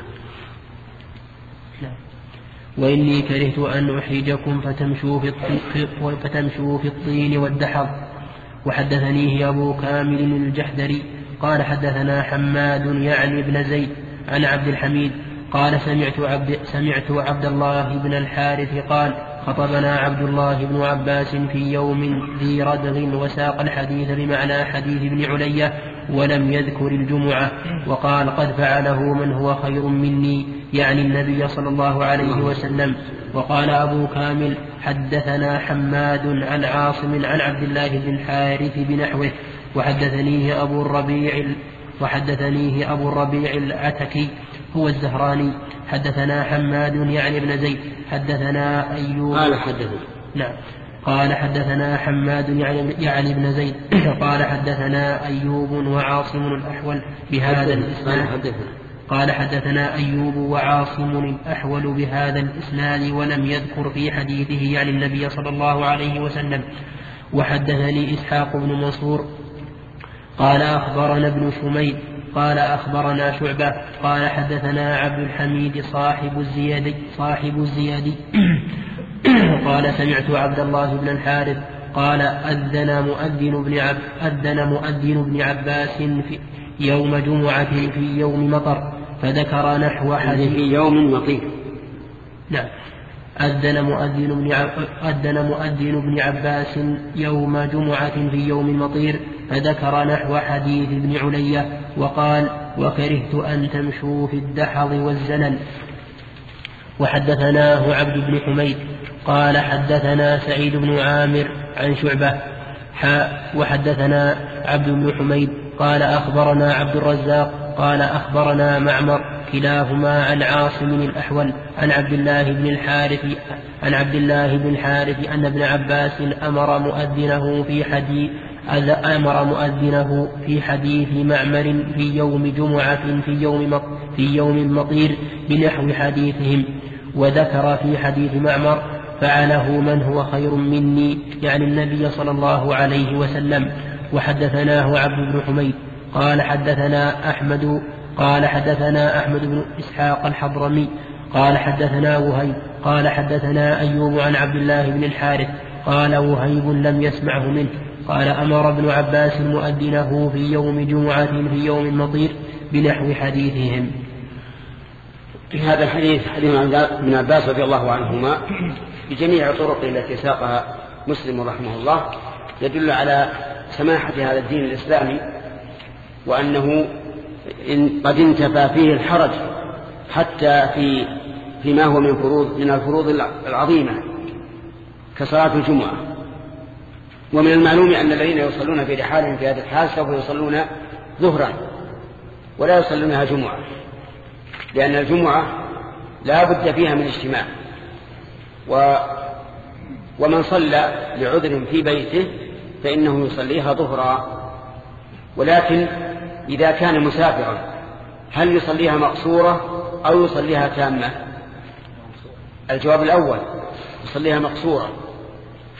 وإني كرهت أن أحرجكم فتمشوا في, فتمشوا في الطين والدحض. وحدثنيه أبو كامل الجحدري قال حدثنا حماد يعني ابن زيد عن عبد الحميد قال سمعت عبد, سمعت عبد الله بن الحارث قال خطبنا عبد الله بن عباس في يوم ذي ردغ وساق الحديث بمعنى حديث ابن علية ولم يذكر الجمعة وقال قد فعله من هو خير مني يعني النبي صلى الله عليه وسلم. وقال أبو كامل حدثنا حماد عن عاصم عن عبد الله بن الحارث بنحوه. وحدثنيه أبو الربيع وحدثنيه أبو الربيع العتكي هو الزهراني حدثنا حماد يعني ابن زيد حدثنا أيوب قال حدثنا نعم قال حدثنا حماد يعني, يعني ابن زيد قال حدثنا أيوب وعاصم الأحول بهذا الإسناد قال حدثنا أيوب وعاصم الأحول بهذا الإسناد ولم يذكر في حديثه يعني النبي صلى الله عليه وسلم. وحدثني إسحاق بن منصور قال أخبرنا ابن شميد قال أخبرنا شعبة قال حدثنا عبد الحميد صاحب الزيادي صاحب الزيادي قال سمعت عبد الله بن الحارث قال أذن مؤذن بن عب أذن مؤذن بن عباس في يوم جمعة في يوم مطر فذكر نحو حديث في يوم مطير. نعم أذن مؤذن بن عب أذن مؤذن بن عباس يوم جمعة في يوم مطير فذكر نحو حديث ابن علية وقال وكرهت أن تمشوا في الدحض والزلل. وحدثناه عبد بن حميد قال حدثنا سعيد بن عامر عن شعبة حاء وحدثنا عبد بن حميد قال أخبرنا عبد الرزاق قال أخبرنا معمر كلاهما عن عاصم الأحول عن عبد الله بن الحارث عن عبد الله بن الحارث أن ابن عباس أمر مؤذنه في حديث أمر مؤذنه في حديث معمر في يوم جمعة في يوم في يوم مطير بنحو حديثهم وذكر في حديث معمر فعله من هو خير مني يعني النبي صلى الله عليه وسلم. وحدثناه عبد بن حميد قال حدثنا أحمد قال حدثنا أحمد بن إسحاق الحضرمي قال حدثنا وهيب قال حدثنا أيوب عن عبد الله بن الحارث قال وهيب لم يسمعه منه قال أمر ابن عباس مؤذنه في يوم جمعة في يوم مطير بنحو حديثهم. في هذا الحديث حديث ابن عباس رضي الله عنهما بجميع طرقه التي ساقها مسلم رحمه الله يدل على سماحة هذا الدين الإسلامي وأنه إن قد انتفى فيه الحرج حتى في فيما هو من فروض من الفروض العظيمة كصلاة الجمعة. ومن المعلوم أن الذين يصلون في رحالهم في هذه الحال سوف يصلون ظهرا ولا يصلونها جمعة لأن الجمعة لا بد فيها من اجتماع و ومن صلى لعذر في بيته فإنه يصليها ظهرا. ولكن إذا كان مسافرا هل يصليها مقصورة أو يصليها تامة؟ الجواب الأول يصليها مقصورة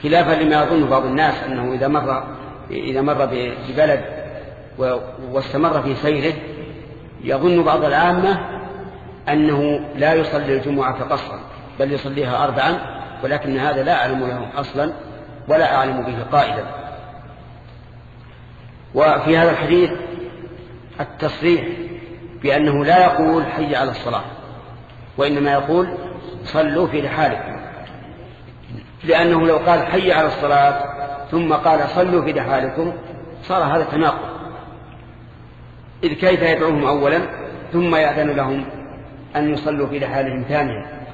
خلافا لما يظن بعض الناس أنه إذا مر إذا مر ببلد واستمر في سيره يظن بعض العامة أنه لا يصلي الجمعة قصرا بل يصليها أربعا، ولكن هذا لا أعلم له أصلا ولا أعلم به قائلا. وفي هذا الحديث التصريح بأنه لا يقول حي على الصلاة، وإنما يقول صلوا في رحالكم، لأنه لو قال حي على الصلاة ثم قال صلوا في رحالكم صار هذا تناقض، إذ كيف يدعوهم أولا ثم يأذن لهم أن يصلوا في رحالهم ثانيا.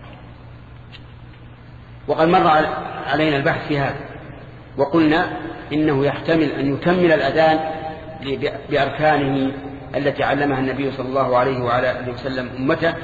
وقد مر علينا البحث في هذا وقلنا إنه يحتمل أن يكمل الأذان بأركانه التي علمها النبي صلى الله عليه وعلى آله وسلم أمته،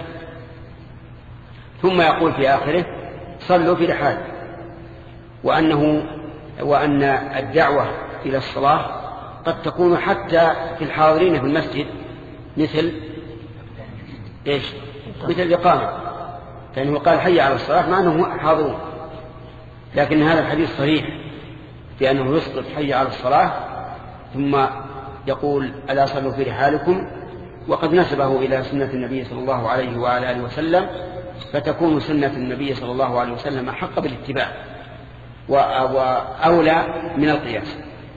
ثم يقول في آخره صلوا في رحال، وأنه وأن الدعوة إلى الصلاة قد تكون حتى في الحاضرين في المسجد مثل إيش؟ مثل الإقامة، لأنه قال حي على الصلاة مع أنهم حاضرون، لكن هذا الحديث صريح بأنه يسقط حي على الصلاة ثم يقول ألا صلوا في رحالكم، وقد نسبه إلى سنة النبي صلى الله عليه وعلى آله وسلم، فتكون سنة النبي صلى الله عليه وسلم أحق بالاتباع وأولى من القياس.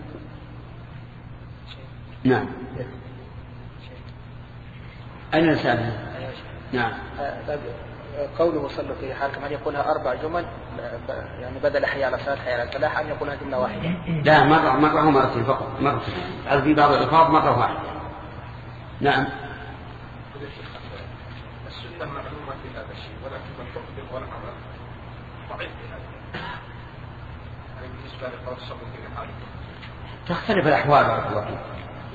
نعم. أين رسالة؟ نعم. قوله صلوا في رحالكم هل يقولها أربع جمل يعني بدل حي على الصلاة حي على الفلاح أم يقولها جملة واحدة؟ لا، مرة مرة ومرتين فقط، مرتين. هل في بعض الألفاظ مرة واحدة؟ نعم. السنة معلومة في هذا الشيء ولكن من تقدم ولا عمل ضعيف في هذا. يعني بالنسبة لقول صلوا في رحالكم تختلف الأحوال بارك الله فيك.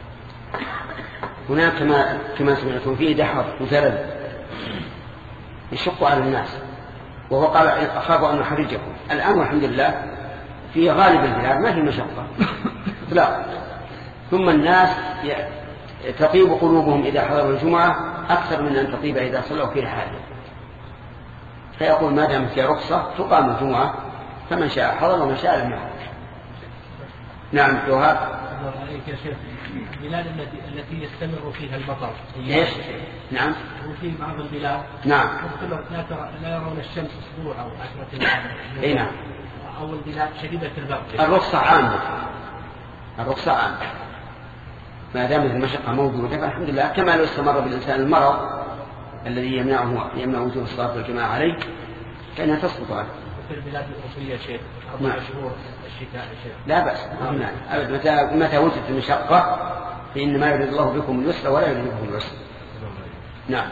هناك كما كما سمعتم فيه دحر وزلل يشق على الناس، وهو قال أخاف أن أحرجكم. الآن والحمد لله في غالب البلاد ما في مشقة لا، ثم الناس تطيب قلوبهم إذا حضروا الجمعة أكثر من أن تطيب إذا صلوا في رحالهم، فيقول ما دام في رخصة تقام الجمعة فمن شاء حضر ومن شاء لم يحضر. نعم. جوهر عليك يا شيخ، البلاد التي التي يستمر فيها المطر ايش؟ نعم. وفي بعض البلاد نعم لا ترى لا يرون الشمس اسبوع او عشرة ايام. اي نعم. او البلاد شديدة البرد. الرخصة عامة، الرخصة عامة ما دامت المشقة موجودة فالحمد لله، كما لو استمر بالإنسان المرض الذي يمنعه يمنع وجوب الصلاة والجماعة عليه فإنها تسقط عنه. في البلاد الأوروبية شيء أربع شهور الشتاء شيء لا بأس. نعم. متى متى وجدت المشقة فإن ما يريد الله بكم اليسر ولا يريد بكم العسر. نعم.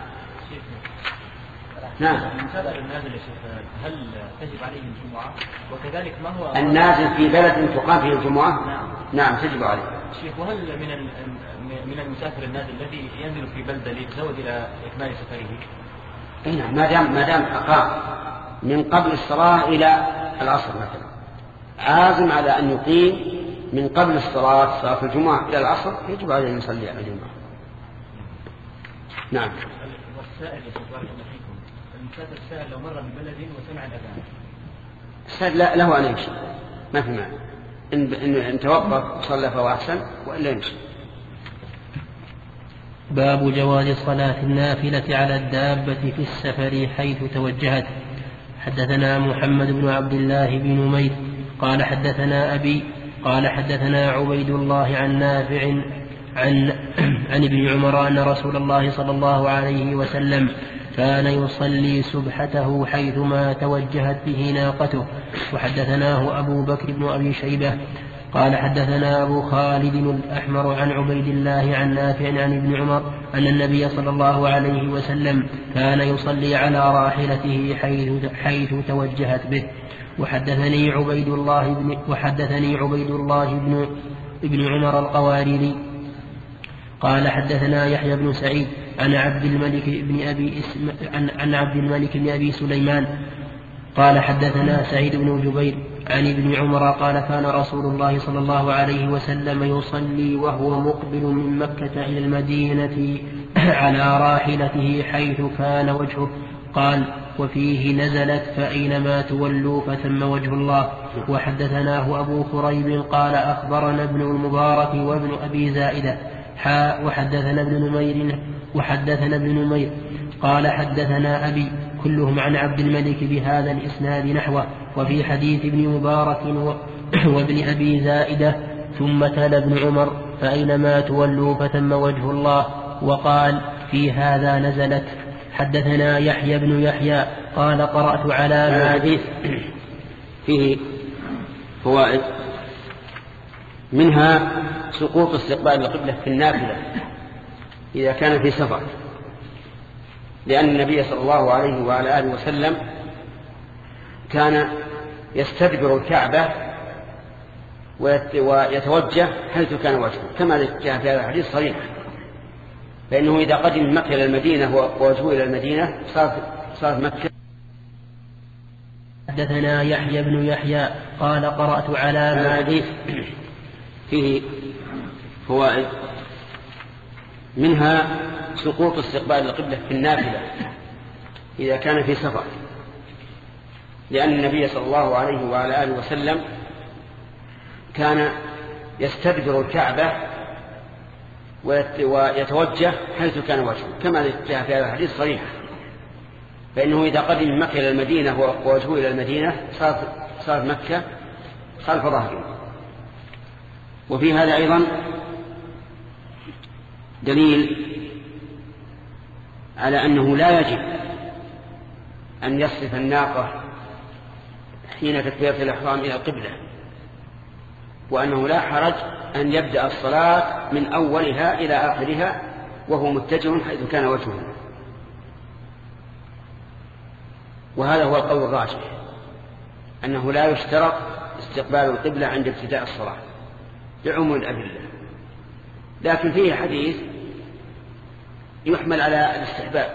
نعم. المسافر النازل يا شيخ هل تجب عليه الجمعة؟ وكذلك ما هو النازل في بلد تقام فيه الجمعة؟ نعم. نعم تجب عليه. شيخ وهل من من المسافر النازل الذي ينزل في بلدة ليتزود إلى إكمال سفره؟ اي نعم، ما دام ما دام أقام من قبل الصلاة إلى العصر مثلا، عازم على أن يقيم من قبل الصلاة صلاة الجمعة إلى العصر، يجب عليه أن يصلي على الجمعة. نعم. والسائل يا شيخ بارك الله فيكم، المسافر السائل لو مر ببلد وسمع الأذان السائل لا له أن يمشي، ما في معنى، إن, إن, إن توقف وصلى فهو أحسن وإلا يمشي. باب جواز صلاة النافلة على الدابة في السفر حيث توجهت. حدثنا محمد بن عبد الله بن نمير قال حدثنا أبي قال حدثنا عبيد الله عن نافع عن, عن ابن عمر أن رسول الله صلى الله عليه وسلم كان يصلي سبحته حيثما توجهت به ناقته. وحدثناه أبو بكر بن أبي شيبة قال حدثنا أبو خالد الأحمر عن عبيد الله عن نافع عن ابن عمر أن النبي صلى الله عليه وسلم كان يصلي على راحلته حيث, حيث توجهت به. وحدثني عبيد الله بن وحدثني عبيد الله بن ابن عمر القواريري قال حدثنا يحيى بن سعيد عن عبد الملك بن أبي اسم عن, عن عبد الملك بن أبي سليمان قال حدثنا سعيد بن جبير عن ابن عمر قال كان رسول الله صلى الله عليه وسلم يصلي وهو مقبل من مكة إلى المدينة على راحلته حيث كان وجهه. قال وفيه نزلت فأينما تولوا فثم وجه الله. وحدثناه أبو كريب قال أخبرنا ابن المبارك وابن أبي زائدة حاء وحدثنا ابن نمير وحدثنا ابن نمير قال حدثنا أبي كلهم عن عبد الملك بهذا الإسناد نحوه. وفي حديث ابن مبارك وابن أبي زائدة ثم تلا ابن عمر فأينما تولوا فثم وجه الله. وقال في هذا نزلت. حدثنا يحيى بن يحيى قال قرأت على الحديث فيه فوائد، منها سقوط استقبال القبلة في النافلة إذا كان في سفر، لأن النبي صلى الله عليه وعلى آله وسلم كان يستدبر الكعبة ويتوجه حيث كان وجهه، كما جاء في هذا الحديث صريح، فإنه إذا قدم مكة إلى المدينة ووجهه إلى المدينة صارت صارت مكة. حدثنا يحيى بن يحيى قال قرأت على الحديث فيه فوائد، منها سقوط استقبال القبلة في النافلة إذا كان في سفر، لأن النبي صلى الله عليه وعلى آله وسلم كان يستدبر الكعبة ويتوجه حيث كان وجهه، كما جاء في هذا الحديث صريح، فإنه إذا قدم مكة إلى المدينة ووجهه إلى المدينة صارت صارت مكة خلف ظهره. وفي هذا أيضا دليل على أنه لا يجب أن يصرف الناقة حين تكبيرة الإحرام إلى القبلة، وأنه لا حرج أن يبدأ الصلاة من أولها إلى آخرها وهو متجه حيث كان وجهه، وهذا هو القول الراجح، أنه لا يشترط استقبال القبلة عند ابتداء الصلاة لعموم الأدلة. لكن فيه حديث يحمل على الاستحباب،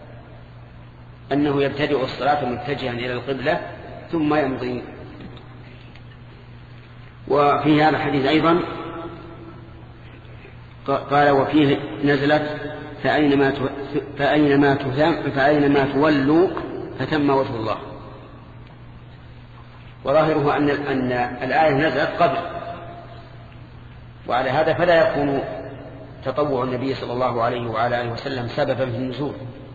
أنه يبتدئ الصلاة متجها إلى القبلة ثم يمضي. وفي هذا الحديث أيضا قال وفيه نزلت فأينما فأينما فأينما تولوا فثم وجه الله. وظاهره أن أن الآية نزلت قبل، وعلى هذا فلا يكون تطوع النبي صلى الله عليه وعلى آله وسلم سببا في النزول،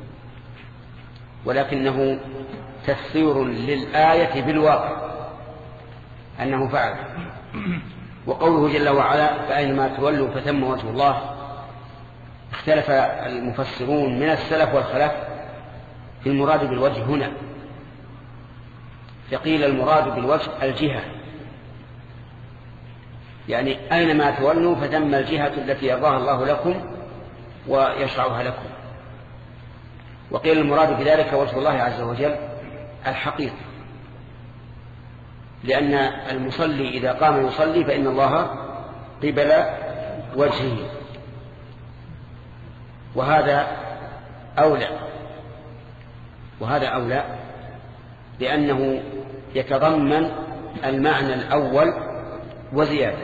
ولكنه تفسير للآية بالواقع أنه فعل. وقوله جل وعلا فأينما تولوا فثم وجه الله، اختلف المفسرون من السلف والخلف في المراد بالوجه هنا، فقيل المراد بالوجه الجهة، يعني أينما تولوا فثم الجهة التي يرضاها الله لكم ويشرعها لكم. وقيل المراد بذلك وجه الله عز وجل الحقيقي، لأن المصلي إذا قام يصلي فإن الله قبل وجهه، وهذا أولى وهذا أولى لأنه يتضمن المعنى الأول وزيادة.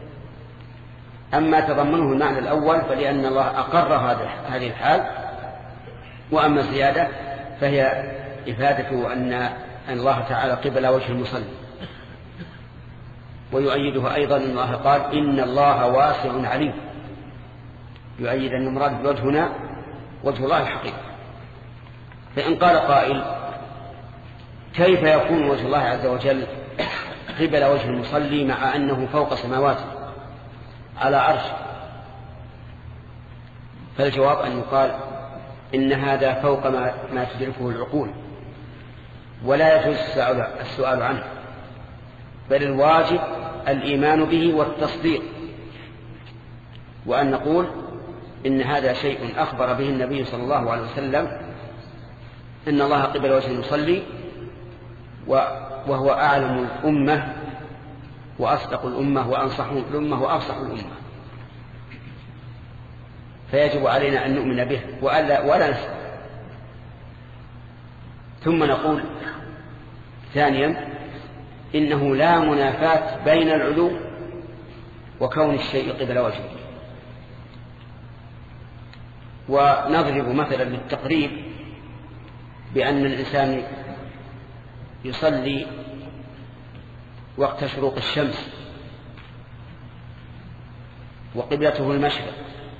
أما تضمنه المعنى الأول فلأن الله أقر هذه الحال، وأما الزيادة فهي إفادة أن الله تعالى قبل وجه المصلي. ويؤيده أيضا أن الله قال إن الله واسع عليم، يؤيد أن المراد بالوجه هنا وجه الله الحقيقي. فإن قال قائل كيف يكون وجه الله عز وجل قبل وجه المصلي مع أنه فوق سماواته على عرش؟ فالجواب أن يقال إن هذا فوق ما, ما تدركه العقول، ولا يجوز السؤال عنه، بل الواجب الإيمان به والتصديق، وأن نقول إن هذا شيء أخبر به النبي صلى الله عليه وسلم إن الله قبل وجه المصلي، وهو أعلم الأمة وأصدق الأمة وأنصح الأمة وأفصح الأمة، فيجب علينا أن نؤمن به وألا ولا نسأل. ثم نقول ثانيا إنه لا منافاة بين العلو وكون الشيء قبل وجهه. ونضرب مثلا للتقريب بأن الإنسان يصلي وقت شروق الشمس وقبلته المشرق،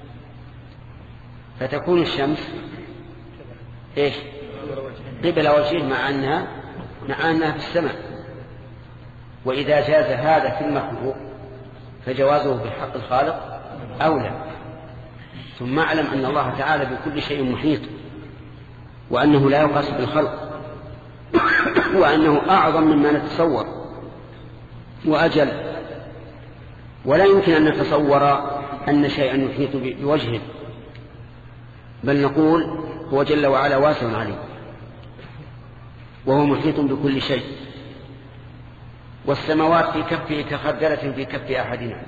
فتكون الشمس إيش؟ قبل وجهه مع أنها مع أنها في السماء. وإذا جاز هذا في المخلوق فجوازه في حق الخالق أولى. ثم اعلم أن الله تعالى بكل شيء محيط، وأنه لا يقاس بالخلق، وأنه أعظم مما نتصور وأجل. ولا يمكن أن نتصور أن شيئا يحيط بوجهه، بل نقول هو جل وعلا واسع عليه وهو محيط بكل شيء. والسماوات في كفه كخردلة في كف أحدنا.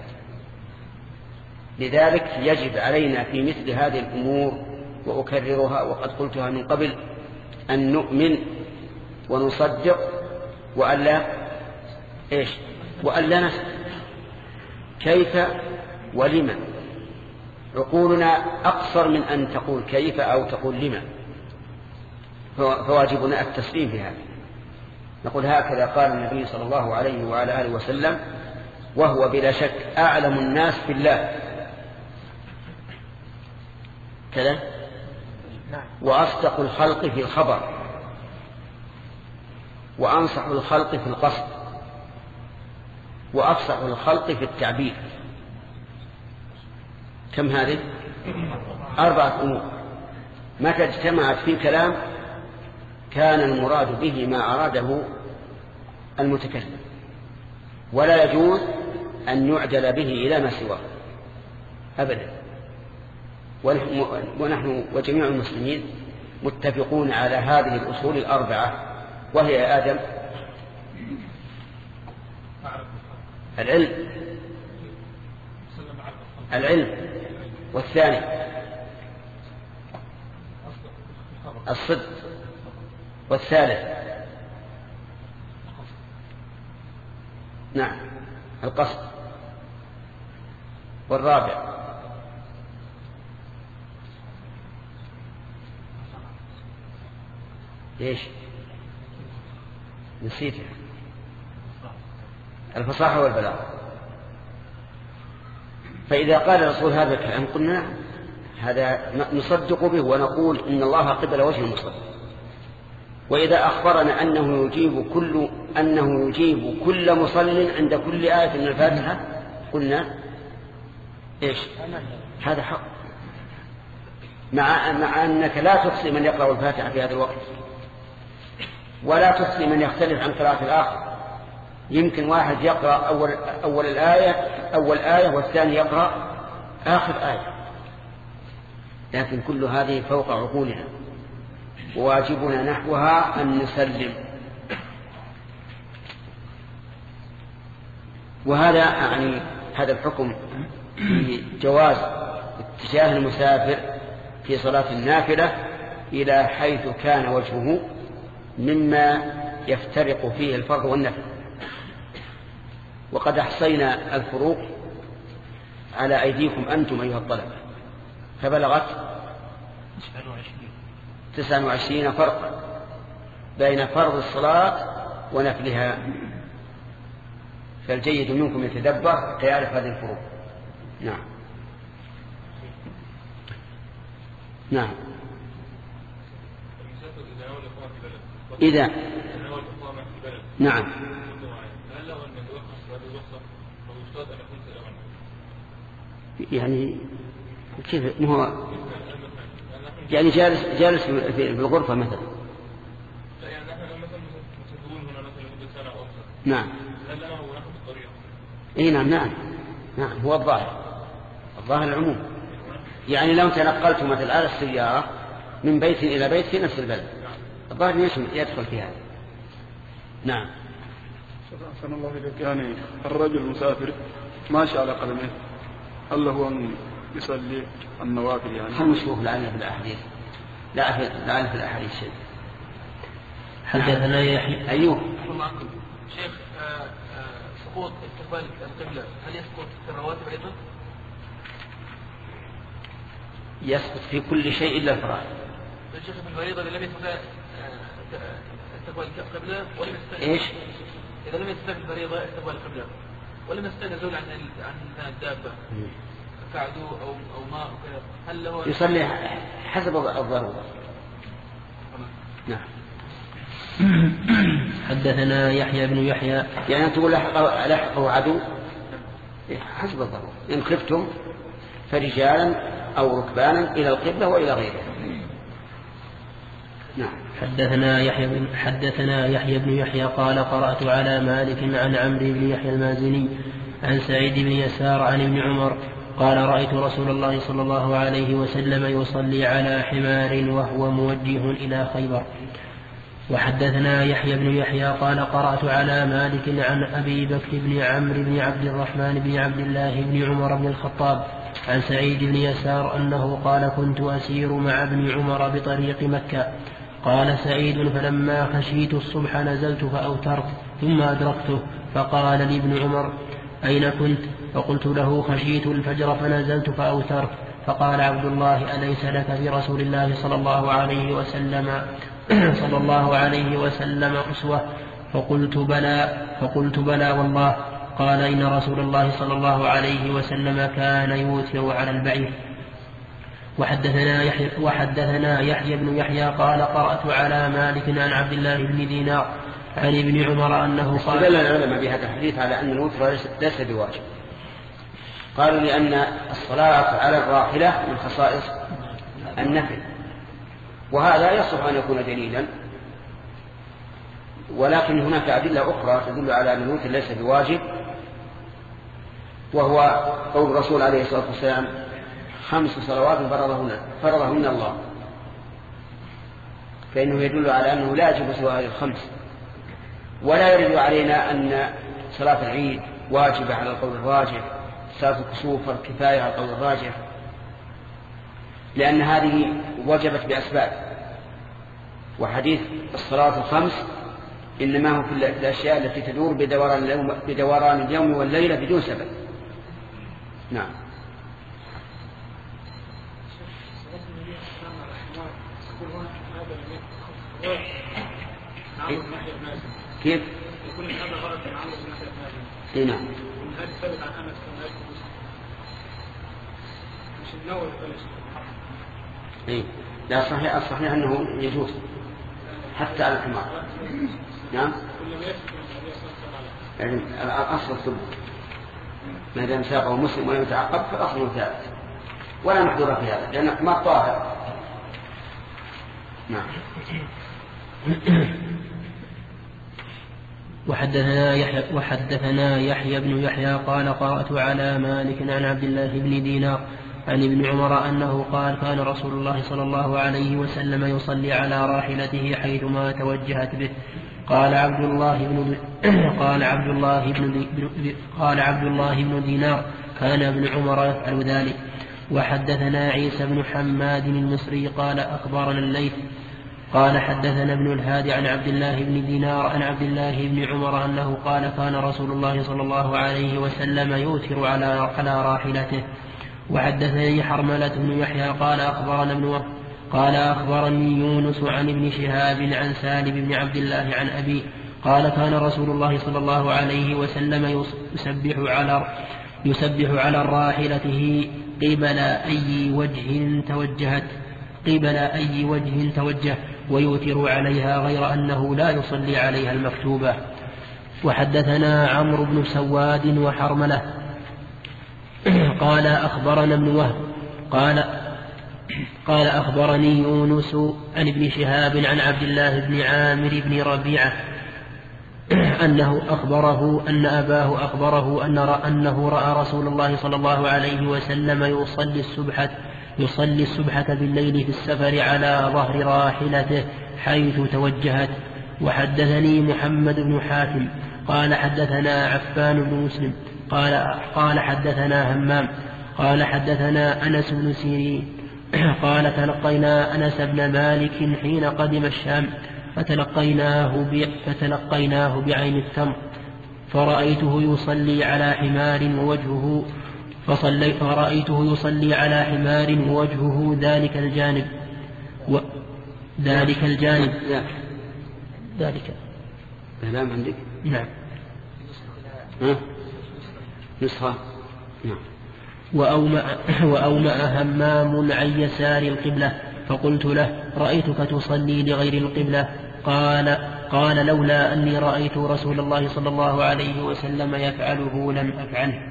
لذلك يجب علينا في مثل هذه الأمور، وأكررها وقد قلتها من قبل، أن نؤمن ونصدق وألا إيش وألا نسأل كيف ولما. عقولنا أقصر من أن تقول كيف أو تقول لما، فواجبنا التسليم في هذا. نقول هكذا قال النبي صلى الله عليه وعلى آله وسلم، وهو بلا شك أعلم الناس بالله كذا، وأصدق الخلق في الخبر، وأنصح الخلق في القصد، وأفصح الخلق في التعبير. كم هذه؟ أربعة أمور متى اجتمعت في كلام كان المراد به ما أراده المتكلم، ولا يجوز أن يعدل به إلى ما سواه أبدا. ونحن وجميع المسلمين متفقون على هذه الأصول الأربعة، وهي يا آدم العلم العلم والثاني الصدق، والثالث نعم القصد، والرابع ايش نسيتها؟ الفصاحة والبلاغة. فإذا قال الرسول هذا الكلام قلنا هذا نصدق به ونقول إن الله قبل وجه المصدق. وإذا أخبرنا أنه يجيب كل أنه يجيب كل مصل عند كل آية من الفاتحة قلنا إيش هذا حق، مع مع أنك لا تحصي من يقرأ الفاتحة في هذا الوقت، ولا تحصي من يختلف عن قراءة الآخر. يمكن واحد يقرأ أول أول الآية أول آية والثاني يقرأ آخر آية، لكن كل هذه فوق عقولنا، وواجبنا نحوها أن نسلم. وهذا يعني هذا الحكم في جواز اتجاه المسافر في صلاة النافلة إلى حيث كان وجهه مما يفترق فيه الفرض والنفل. وقد أحصينا الفروق على أيديكم أنتم أيها الطلبة، فبلغت تسعة وعشرين فرقا بين فرض الصلاة ونفلها. فالجيد منكم يتدبر ليعرف هذه الفروق. نعم نعم إذا نعم يعني كيف ما هو يعني جالس جالس في الغرفة مثلا. لا يعني احنا مثلا مسافرون هنا مثلا لمدة سنة أو أكثر. نعم. هل لنا ونحن في الطريق؟ إيه نعم نعم نعم هو الظاهر الظاهر العموم. يعني لو تنقلت مثلا على السيارة من بيت إلى بيت في نفس البلد الظاهر يدخل في هذا. نعم. أحسن الله إليك. يعني الرجل المسافر ماشي على قدميه، هل له أن يصلي النوافل؟ يعني هل نشوف لعلنا في الأحاديث لا في لعلنا في الأحاديث شيء. حدثنا يحيى أيوه شيخ آه آه سقوط استقبال القبلة هل يسقط في الرواتب أيضا؟ يسقط في كل شيء إلا الفرائض. الشيخ في الفريضة إذا لم يستطع استقبال القبلة ولم يستطع إيش؟ إذا لم يستطع في الفريضة استقبال القبلة ولم يستطع نزول عن عن الدابة كعدو أو أو ماء وكذا هل له يصلي حسب الضرورة. نعم. حدثنا يحيى بن يحيى يعني تقول لحقه لحقه عدو حسب الضرورة إن خفتم فرجالا أو ركبانا إلى القبلة وإلى غيرها. نعم. حدثنا يحيى بن حدثنا يحيى بن يحيى قال قرأت على مالك عن عمرو بن يحيى المازني عن سعيد بن يسار عن ابن عمر قال رأيت رسول الله صلى الله عليه وسلم يصلي على حمار وهو موجه إلى خيبر. وحدثنا يحيى بن يحيى قال قرأت على مالك عن أبي بكر بن عمرو بن عبد الرحمن بن عبد الله بن عمر بن الخطاب عن سعيد بن يسار أنه قال كنت أسير مع ابن عمر بطريق مكة. قال سعيد فلما خشيت الصبح نزلت فأوترت ثم أدركته فقال لي ابن عمر أين كنت؟ فقلت له خشيت الفجر فنزلت فأوترت. فقال عبد الله أليس لك في رسول الله صلى الله عليه وسلم صلى الله عليه وسلم أسوة؟ فقلت بلى فقلت بلى والله. قال إن رسول الله صلى الله عليه وسلم كان يوتر على البعير. وحدثنا يحيى, وحدثنا يحيى بن يحيى قال قرأت على مالك عن عبد الله بن دينار عن ابن عمر أنه قال استدل العلماء بهذا الحديث على أن الوتر ليس بواجب. قالوا لأن الصلاة على الراحلة من خصائص النفل وهذا يصح أن يكون دليلا، ولكن هناك أدلة أخرى تدل على أن الوتر ليس بواجب، وهو قول الرسول عليه الصلاة والسلام خمس صلوات فرضهن فرضهن الله، فإنه يدل على أنه لا يجب سوى هذه الخمس. ولا يرد علينا أن صلاة العيد واجبة على القول الراجح، صلاة الكسوف الكفاية على القول الراجح، لأن هذه وجبت بأسباب، وحديث الصلاة الخمس إنما هو في الأشياء التي تدور بدوران اليوم والليلة بدون سبب. نعم. كيف؟ يقول إن هذا غلط من عمرو بن الخطاب. إيه نعم. هذا ثابت عن أنس بن مالك مش النووي ولا شيء. إيه لا صحيح، الصحيح أنه يجوز حتى على الحمار. نعم. يعني الأصل الثبوت، ما دام ساقه مسلم ولم يتعقب فالأصل ثابت ولا محظور في هذا لأن الحمار طاهر. نعم. وحدثنا يحيى, وحدثنا يحيى بن يحيى قال قرأت على مالك عن عبد الله بن دينار عن ابن عمر أنه قال كان رسول الله صلى الله عليه وسلم يصلي على راحلته حيثما توجهت به. قال عبد الله بن قال عبد الله بن قال عبد الله بن دينار كان ابن عمر يفعل ذلك. وحدثنا عيسى بن حماد المصري قال أخبرنا الليث قال حدثنا ابن الهادي عن عبد الله بن دينار عن عبد الله بن عمر أنه قال كان رسول الله صلى الله عليه وسلم يوتر على على راحلته. وحدثني حرملة بن يحيى قال أخبرنا ابن وهب قال أخبرني يونس عن ابن شهاب عن سالم بن عبد الله عن أبي قال كان رسول الله صلى الله عليه وسلم يسبح على يسبح على راحلته قبل أي وجه توجهت قبل أي وجه توجه ويوتر عليها غير أنه لا يصلي عليها المكتوبة. وحدثنا عمرو بن سواد وحرملة قال أخبرنا ابن وهب قال قال أخبرني يونس عن ابن شهاب عن عبد الله بن عامر بن ربيعة أنه أخبره أن أباه أخبره أن أنه رأى رسول الله صلى الله عليه وسلم يصلي السبحة يصلي السبحة بالليل في السفر على ظهر راحلته حيث توجهت. وحدثني محمد بن حاتم قال حدثنا عفان بن مسلم قال قال حدثنا همام قال حدثنا أنس بن سيرين قال تلقينا أنس بن مالك حين قدم الشام فتلقيناه, فتلقيناه بعين التمر فرأيته يصلي على حمار ووجهه فصلي فرأيته يصلي على حمار ووجهه ذلك الجانب و ذلك الجانب ذلك كلام عندك؟ نعم. ها؟ نسخة. نعم. وأومأ, وأومأ همام عن يسار القبلة فقلت له رأيتك تصلي لغير القبلة قال قال لولا أني رأيت رسول الله صلى الله عليه وسلم يفعله لم أفعله.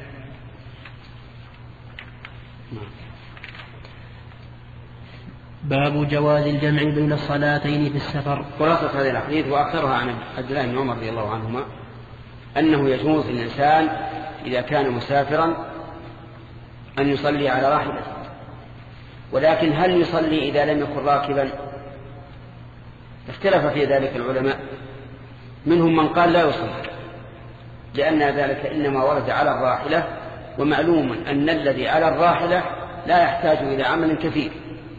باب جواز الجمع بين الصلاتين في السفر. خلاصة هذه الحديث وأكثرها عن عبد الله بن عمر رضي الله عنهما أنه يجوز للإنسان إذا كان مسافرا أن يصلي على راحلته، ولكن هل يصلي إذا لم يكن راكبا؟ اختلف في ذلك العلماء، منهم من قال لا يصلي لأن ذلك إنما ورد على الراحلة، ومعلوم أن الذي على الراحلة لا يحتاج إلى عمل كثير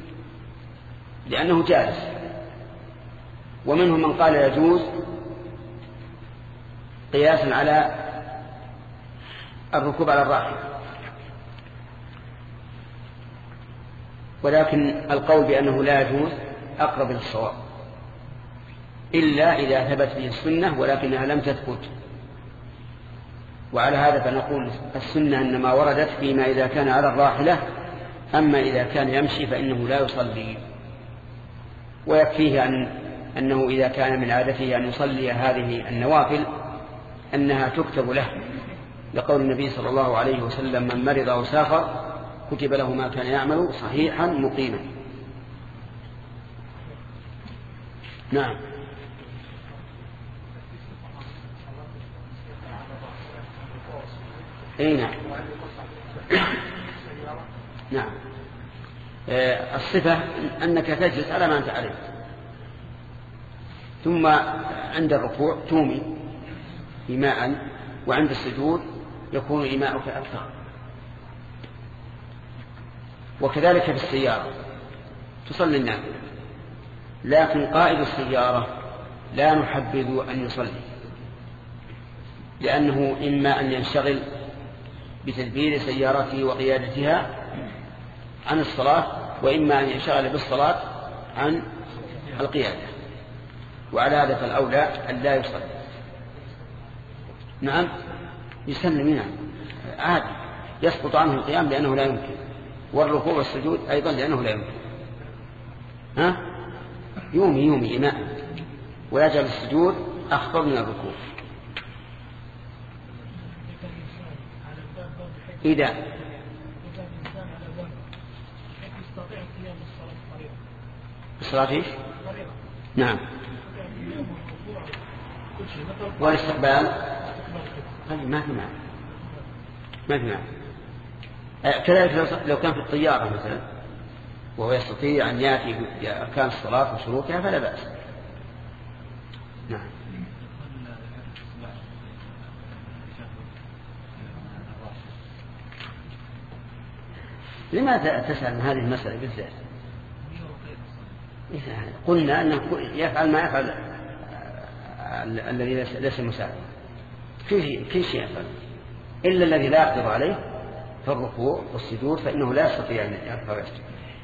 لأنه جالس، ومنهم من قال يجوز قياسا على الركوب على الراحلة، ولكن القول بأنه لا يجوز أقرب للصواب إلا إذا ثبت به السنة ولكنها لم تثبت، وعلى هذا فنقول السنة إنما وردت فيما إذا كان على الراحلة، أما إذا كان يمشي فإنه لا يصلي، ويكفيه أن أنه إذا كان من عادته أن يصلي هذه النوافل أنها تكتب له، لقول النبي صلى الله عليه وسلم من مرض أو سافر كتب له ما كان يعمل صحيحا مقيما. نعم. اي نعم. نعم. آه الصفة أنك تجلس على ما أنت عليه، ثم عند الركوع تومي إيماء، وعند السجود يكون إيماؤك أكثر، وكذلك في السيارة تصلي النافلة، لكن قائد السيارة لا نحبذ أن يصلي، لأنه إما أن ينشغل بتدبير سيارته وقيادتها عن الصلاة، وإما أن ينشغل بالصلاة عن القيادة، وعلى هذا فالأولى أن لا يصلي. نعم يسلم منها عادي، يسقط عنه القيام لأنه لا يمكن، والركوع والسجود أيضا لأنه لا يمكن. ها يومي يومي إماء، ويجعل السجود أخطر من الركوع. إذا الصلاة إيش؟ نعم. والاستقبال ما في معنى، ما في معنى. كذلك لو كان في الطيارة مثلا وهو يستطيع أن يأتي بأركان الصلاة وشروطها فلا بأس. نعم. لماذا تسأل من هذه المسألة بالذات؟ قلنا أنه يفعل ما يفعل الذي ليس مسافر، كل شيء يفعل إلا الذي لا يقدر عليه في الركوع والسجود فإنه لا يستطيع أن يرفع ويسجد.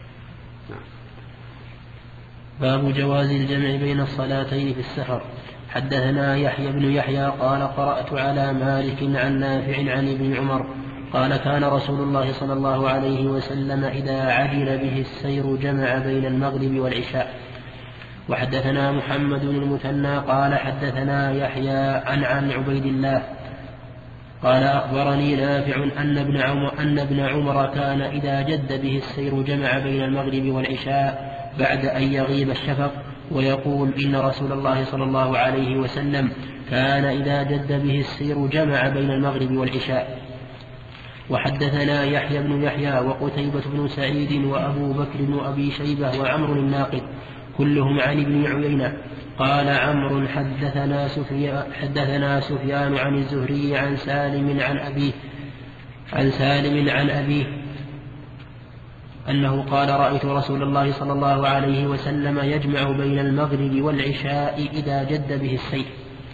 باب جواز الجمع بين الصلاتين في السفر. حدثنا يحيى بن يحيى قال قرأت على مالك عن نافع عن ابن عمر قال كان رسول الله صلى الله عليه وسلم إذا عدل به السير جمع بين المغرب والعشاء. وحدثنا محمد بن المثنى قال حدثنا يحيى عن عن عبيد الله قال أخبرني نافع أن ابن عمر, أن ابن عمر كان إذا جد به السير جمع بين المغرب والعشاء بعد أن يغيب الشفق، ويقول إن رسول الله صلى الله عليه وسلم كان إذا جد به السير جمع بين المغرب والعشاء. وحدثنا يحيى بن يحيى وقتيبة بن سعيد وأبو بكر وأبي شيبة وعمر الناقد كلهم عن ابن عيينة. قال عمرو حدثنا سفيان, حدثنا سفيان عن الزهري عن سالم عن أبيه عن سالم عن أبيه أنه قال رأيت رسول الله صلى الله عليه وسلم يجمع بين المغرب والعشاء إذا جد به السير.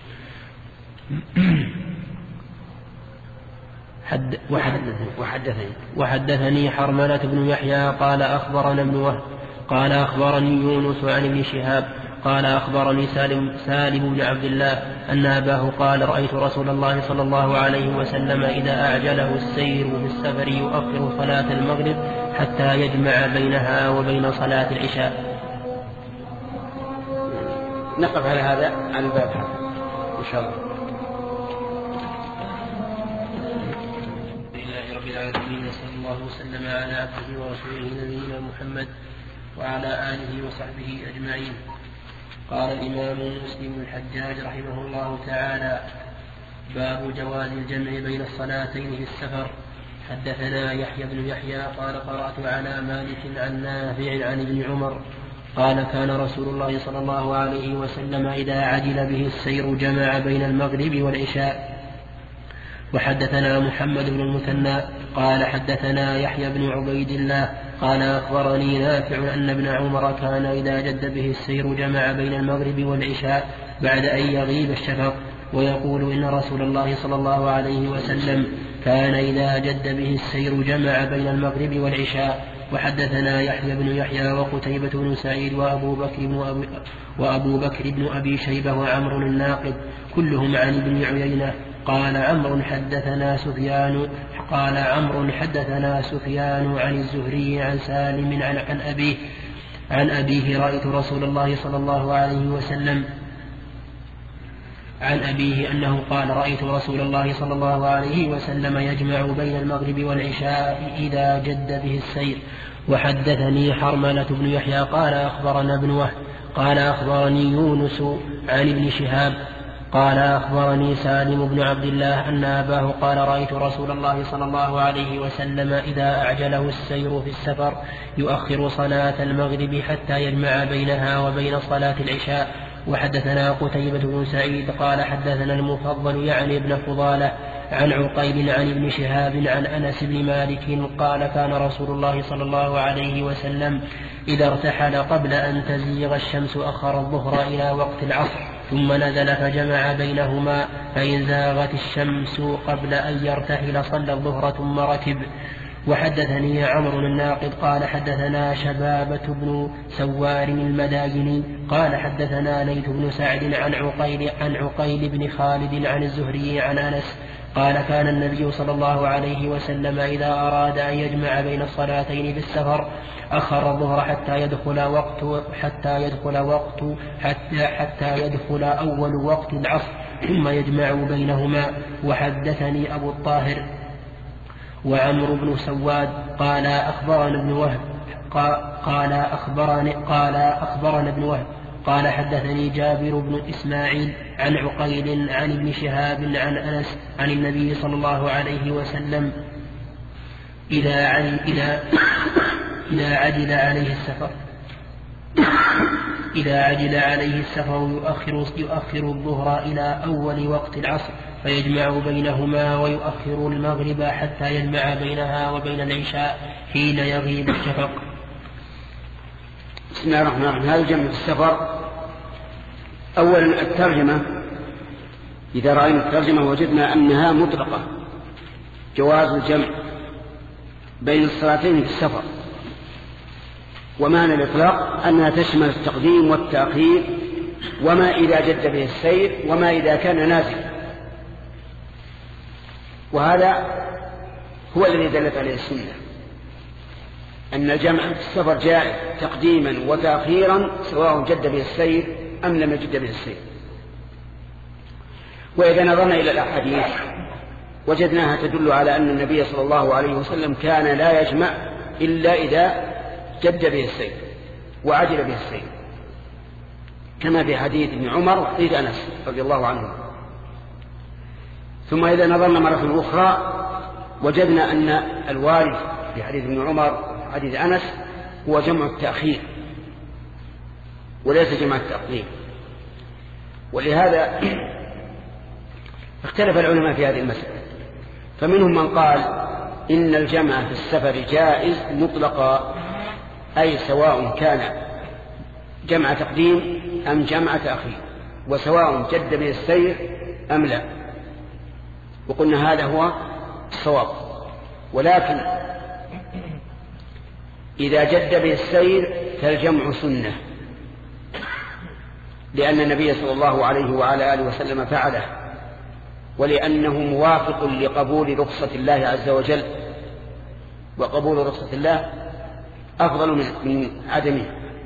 حد وحدثني وحدثني حرملة بن يحيى قال أخبرنا ابن وهب قال أخبرني يونس عن ابن شهاب قال أخبرني سالم, سالم بن عبد الله أن أباه قال رأيت رسول الله صلى الله عليه وسلم إذا أعجله السير في السفر يؤخر صلاة المغرب حتى يجمع بينها وبين صلاة العشاء. نقف على هذا عن الباب إن شاء الله. لله رب العالمين صلى الله وسلم على عبده ورسوله نبينا محمد وعلى آله وصحبه أجمعين. قال الإمام مسلم الحجاج رحمه الله تعالى: باب جواز الجمع بين الصلاتين في السفر. حدثنا يحيى بن يحيى قال قرأت على مالك عن نافع عن ابن عمر قال كان رسول الله صلى الله عليه وسلم إذا عجل به السير جمع بين المغرب والعشاء. وحدثنا محمد بن المثنى قال حدثنا يحيى بن عبيد الله قال أخبرني نافع أن ابن عمر كان إذا جد به السير جمع بين المغرب والعشاء بعد أن يغيب الشفق، ويقول إن رسول الله صلى الله عليه وسلم كان إذا جد به السير جمع بين المغرب والعشاء. وحدثنا يحيى بن يحيى وقتيبة بن سعيد وأبو بكر بن أبي, وأبو بكر بن أبي شيبة وعمر الناقد كلهم عن ابن عيينة قال عمرو حدثنا سفيان قال عمرو حدثنا سفيان عن الزهري عن سالم عن, عن أبيه عن أبيه رأيت رسول الله صلى الله عليه وسلم عن أبيه أنه قال رأيت رسول الله صلى الله عليه وسلم يجمع بين المغرب والعشاء إذا جد به السير. وحدثني حرملة بن يحيى قال أخبرنا ابن وهب قال أخبرني يونس عن ابن شهاب قال أخبرني سالم بن عبد الله أن أباه قال رأيت رسول الله صلى الله عليه وسلم إذا أعجله السير في السفر يؤخر صلاة المغرب حتى يجمع بينها وبين صلاة العشاء. وحدثنا قتيبة بن سعيد قال حدثنا المفضل يعني ابن فضالة عن عقيل عن ابن شهاب عن أنس بن مالك قال كان رسول الله صلى الله عليه وسلم إذا ارتحل قبل أن تزيغ الشمس أخر الظهر إلى وقت العصر ثم نزل فجمع بينهما، فإن زاغت الشمس قبل أن يرتحل صلى الظهر ثم ركب. وحدثني عمرو الناقد قال حدثنا شبابة بن سوار المدايني قال حدثنا ليث بن سعد عن عقيل عن عقيل بن خالد عن الزهري عن أنس قال كان النبي صلى الله عليه وسلم إذا أراد أن يجمع بين الصلاتين بالسفر أخر الظهر حتى يدخل وقت حتى يدخل وقت حتى حتى يدخل أول وقت العصر ثم يجمع بينهما. وحدثني أبو الطاهر وعمرو بن سواد قال أخبرنا ابن وهب قال أخبرني قال أخبرنا ابن وهب قال حدثني جابر بن إسماعيل عن عقيل عن ابن شهاب عن أنس عن النبي صلى الله عليه وسلم إذا عجل, إذا إذا عجل عليه السفر إذا عجل عليه السفر يؤخر, يؤخر الظهر إلى أول وقت العصر فيجمع بينهما ويؤخر المغرب حتى يجمع بينها وبين العشاء حين يغيب الشفق. بسم الله الرحمن الرحيم. هذا الجمع في السفر. أولا الترجمة، إذا رأينا الترجمة وجدنا أنها مطلقة، جواز الجمع بين الصلاتين في السفر، ومعنى الإطلاق أنها تشمل التقديم والتأخير وما إذا جد به السير وما إذا كان نازلا، وهذا هو الذي دلت عليه السنة أن الجمع في السفر جائز تقديما وتأخيرا سواء جد به السير أم لم يجد به السير. وإذا نظرنا إلى الأحاديث وجدناها تدل على أن النبي صلى الله عليه وسلم كان لا يجمع إلا إذا جد به السير وعجل به السير، كما في حديث ابن عمر وحديث أنس رضي الله عنه. ثم إذا نظرنا مرة أخرى وجدنا أن الوارد في حديث ابن عمر وحديث أنس هو جمع التأخير وليس جمع التقديم، ولهذا اختلف العلماء في هذه المسألة. فمنهم من قال إن الجمع في السفر جائز مطلقا، أي سواء كان جمع تقديم أم جمع تأخير، وسواء جد به السير أم لا. وقلنا هذا هو الصواب. ولكن إذا جد به السير فالجمع سنة، لأن النبي صلى الله عليه وعلى آله وسلم فعله، ولأنه موافق لقبول رخصة الله عز وجل، وقبول رخصة الله أفضل من, من عدمه.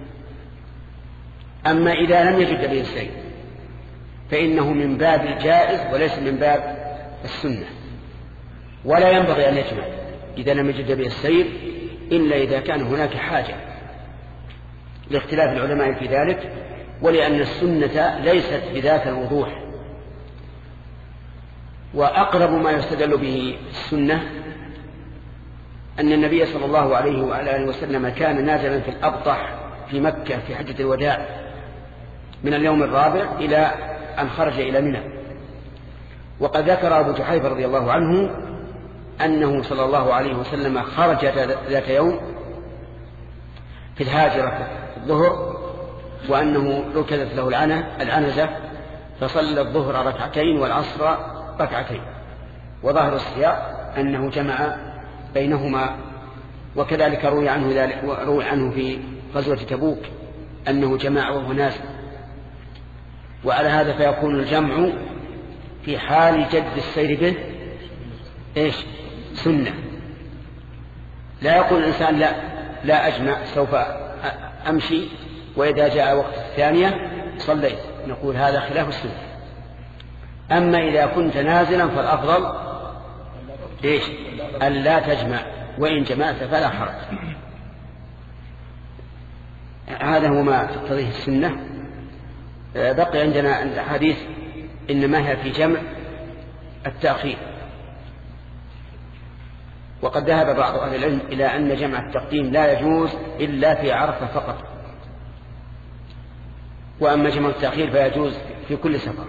أما إذا لم يجد به السير فإنه من باب الجائز وليس من باب السنة، ولا ينبغي أن يجمع إذا لم يجد به السير إلا إذا كان هناك حاجة، لاختلاف العلماء في ذلك، ولأن السنة ليست بذات الوضوح. وأقرب ما يستدل به السنة أن النبي صلى الله عليه وعلى آله وسلم كان نازلا في الأبطح في مكة في حجة الوداع من اليوم الرابع إلى أن خرج إلى منى. وقد ذكر أبو جحيفة رضي الله عنه أنه صلى الله عليه وسلم خرج ذات يوم في الهاجرة في الظهر، وأنه ركزت له العنزة فصلى الظهر ركعتين والعصر ركعتين، وظاهر السياق أنه جمع بينهما. وكذلك روي عنه, ذلك روي عنه في غزوة تبوك أنه جمع وهو ناس. وعلى هذا فيكون الجمع في حال جد السير به إيش؟ سنة. لا يقول الإنسان لا, لا أجمع سوف أمشي وإذا جاء وقت الثانية صليت، نقول هذا خلاف السنة. أما إذا كنت نازلا فالأفضل إيش؟ أن لا تجمع، وإن جمعت فلا حرج. هذا هو ما تقتضيه السنة. بقي عندنا الحديث إنما هي في جمع التأخير. وقد ذهب بعض أهل العلم إلى أن جمع التقديم لا يجوز إلا في عرفة فقط، وأما جمع التأخير فيجوز في كل سفر.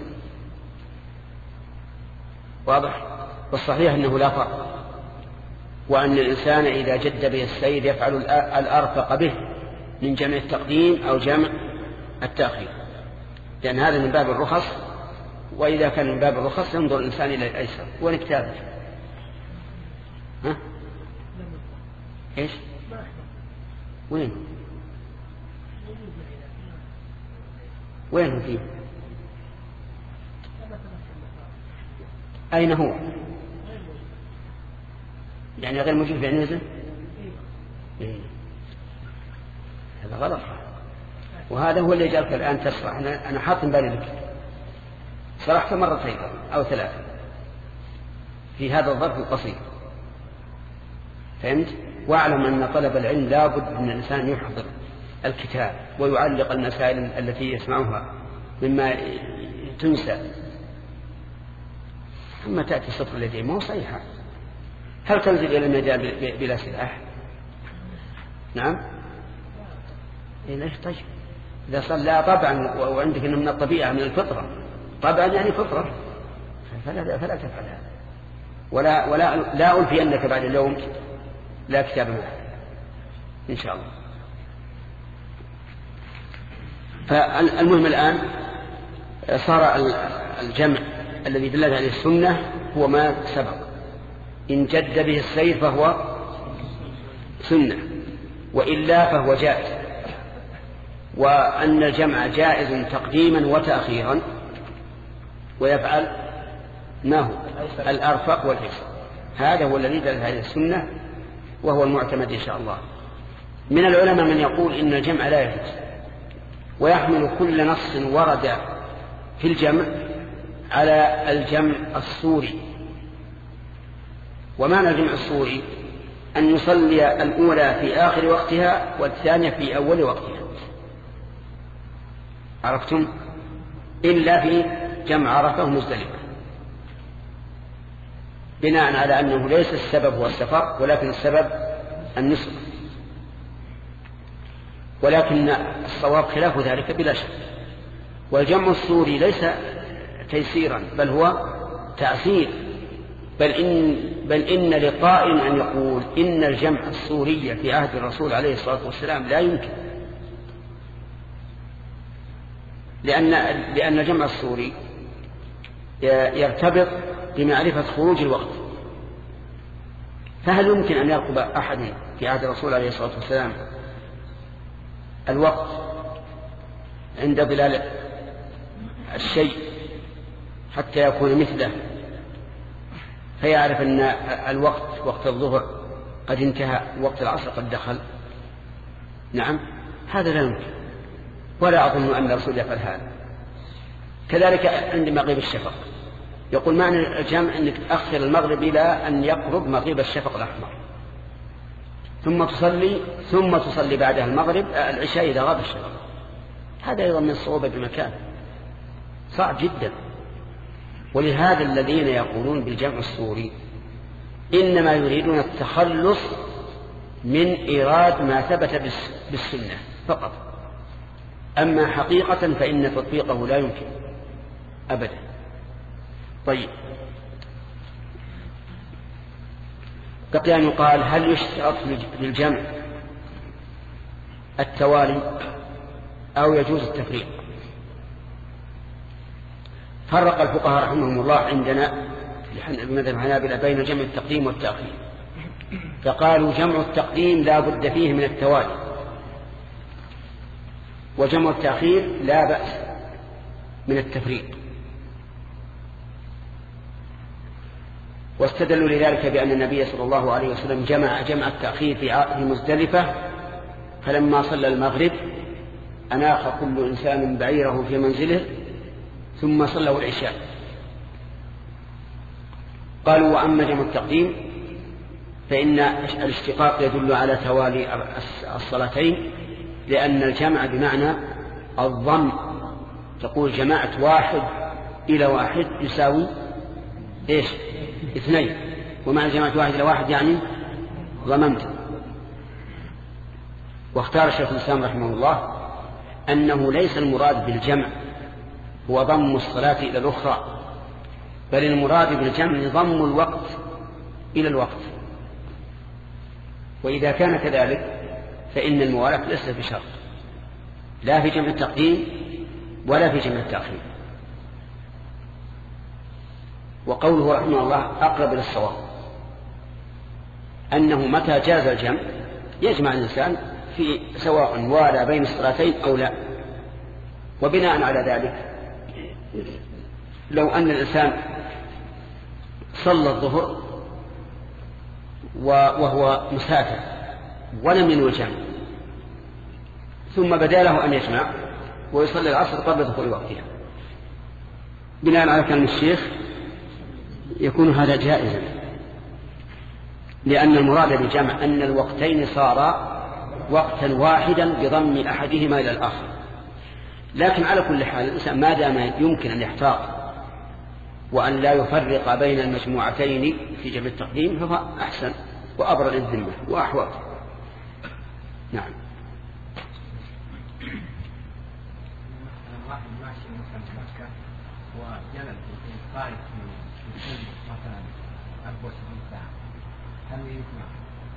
واضح؟ والصحيح أنه لا فرق، وأن الإنسان إذا جد به السير يفعل الأرفق به من جمع التقديم أو جمع التأخير، لأن هذا من باب الرخص. وإذا كان من باب الرخص ينظر الإنسان إلى الأيسر. وين كتابه؟ ها؟ إيش؟ وين؟ وين هو فيه؟ أين هو؟ يعني غير موجود في عنزة؟ إيه. هذا غلط، وهذا هو اللي جعلك الآن تشرح. أنا, أنا حاط بالي لك، شرحت مرتين أو ثلاثة في هذا الظرف القصير، فهمت؟ واعلم أن طلب العلم لا بد من الإنسان يحضر الكتاب ويعلق المسائل التي يسمعها مما تنسى. أما تأتي سطر اليدين ما هو صحيحة. هل تنزل إلى الميدان بلا سلاح؟ نعم. إيه ليش؟ طيب إذا صلى طبعا وعندك إنه من الطبيعة من الفطرة، طبعا يعني فطرة، فلا, فلا تفعل هذا. ولا, ولا لا ألفي أنك بعد اليوم لا كتاب معه إن شاء الله. فالمهم الآن صار الجمع الذي دلت عليه السنة هو ما سبق. إن جد به السير فهو سنة، وإلا فهو جائز. وأن الجمع جائز تقديما وتأخيرا، ويفعل ما هو الأرفق والأيسر. هذا هو الذي دلت عليه السنة وهو المعتمد إن شاء الله. من العلماء من يقول إن الجمع لا يجوز، ويحمل كل نص ورد في الجمع على الجمع الصوري. ومعنى الجمع الصوري أن يصلي الأولى في آخر وقتها والثانية في أول وقتها، عرفتم؟ إلا في جمع عرفة ومزدلفة، بناء على أنه ليس السبب هو السفر ولكن السبب النسك. ولكن الصواب خلاف ذلك بلا شك. والجمع الصوري ليس تيسيرا بل هو تعسير، بل إن بل إن لقائل أن يقول إن الجمع السوري في عهد الرسول عليه الصلاة والسلام لا يمكن، لأن لأن الجمع السوري يرتبط بمعرفة خروج الوقت، فهل يمكن أن يرقب أحد في عهد الرسول عليه الصلاة والسلام الوقت عند ظلال الشيء حتى يكون مثله فيعرف أن الوقت وقت الظهر قد انتهى وقت العصر قد دخل؟ نعم، هذا لا يمكن، ولا أظن أن الرسول يفعل هذا. كذلك عند مغيب الشفق يقول معنى الجمع أنك تأخر المغرب إلى أن يقرب مغيب الشفق الأحمر ثم تصلي ثم تصلي بعدها المغرب العشاء إذا غاب الشفق. هذا أيضا من الصعوبة بمكان صعب جدا. ولهذا الذين يقولون بالجمع السوري إنما يريدون التخلص من إيراد ما ثبت بالسنة فقط، أما حقيقة فإن تطبيقه لا يمكن أبدا. طيب، بقي أن يقال هل يشترط للجمع التوالي أو يجوز التفريق؟ فرق الفقهاء رحمهم الله عندنا في مذهب الحنابلة بين جمع التقديم والتأخير، فقالوا جمع التقديم لا بد فيه من التوالي، وجمع التأخير لا بأس من التفريق. واستدلوا لذلك بأن النبي صلى الله عليه وسلم جمع جمع التأخير في مزدلفة، فلما صلى المغرب أناخ كل إنسان بعيره في منزله ثم صلوا العشاء. قالوا وأما جمع التقديم فإن الاشتقاق يدل على توالي الصلاتين، لأن الجمع بمعنى الضم، تقول جماعة واحد إلى واحد يساوي إيش؟ اثنين، ومعنى جماعة واحد إلى واحد يعني ضممت. واختار الشيخ الإسلام رحمه الله أنه ليس المراد بالجمع هو ضم الصلاة إلى الأخرى، بل المراد بالجمع ضم الوقت إلى الوقت. وإذا كان كذلك فإن الموالاة ليست بشرط، لا في جمع التقديم ولا في جمع التأخير. وقوله رحمه الله أقرب إلى الصواب أنه متى جاز الجمع يجمع الإنسان في سواء والى بين الصلاتين أو لا. وبناء على ذلك لو أن الإنسان صلى الظهر وهو مسافر ولم ينوي الجمع ثم بدا له أن يجمع ويصلي العصر قبل دخول وقتها، بناء على كلام الشيخ يكون هذا جائزا، لأن المراد بالجمع أن الوقتين صارا وقتا واحدا بضم أحدهما إلى الآخر. لكن على كل حال الإنسان ما دام يمكن أن يحتاط وأن لا يفرق بين المجموعتين في جمع التقديم فهو أحسن وأبرر للذمة وأحوط. نعم. واحد ماشي مثلا في مكة وجلس في قائد في مثلا أربع وعشرين ساعة، هل يجمع؟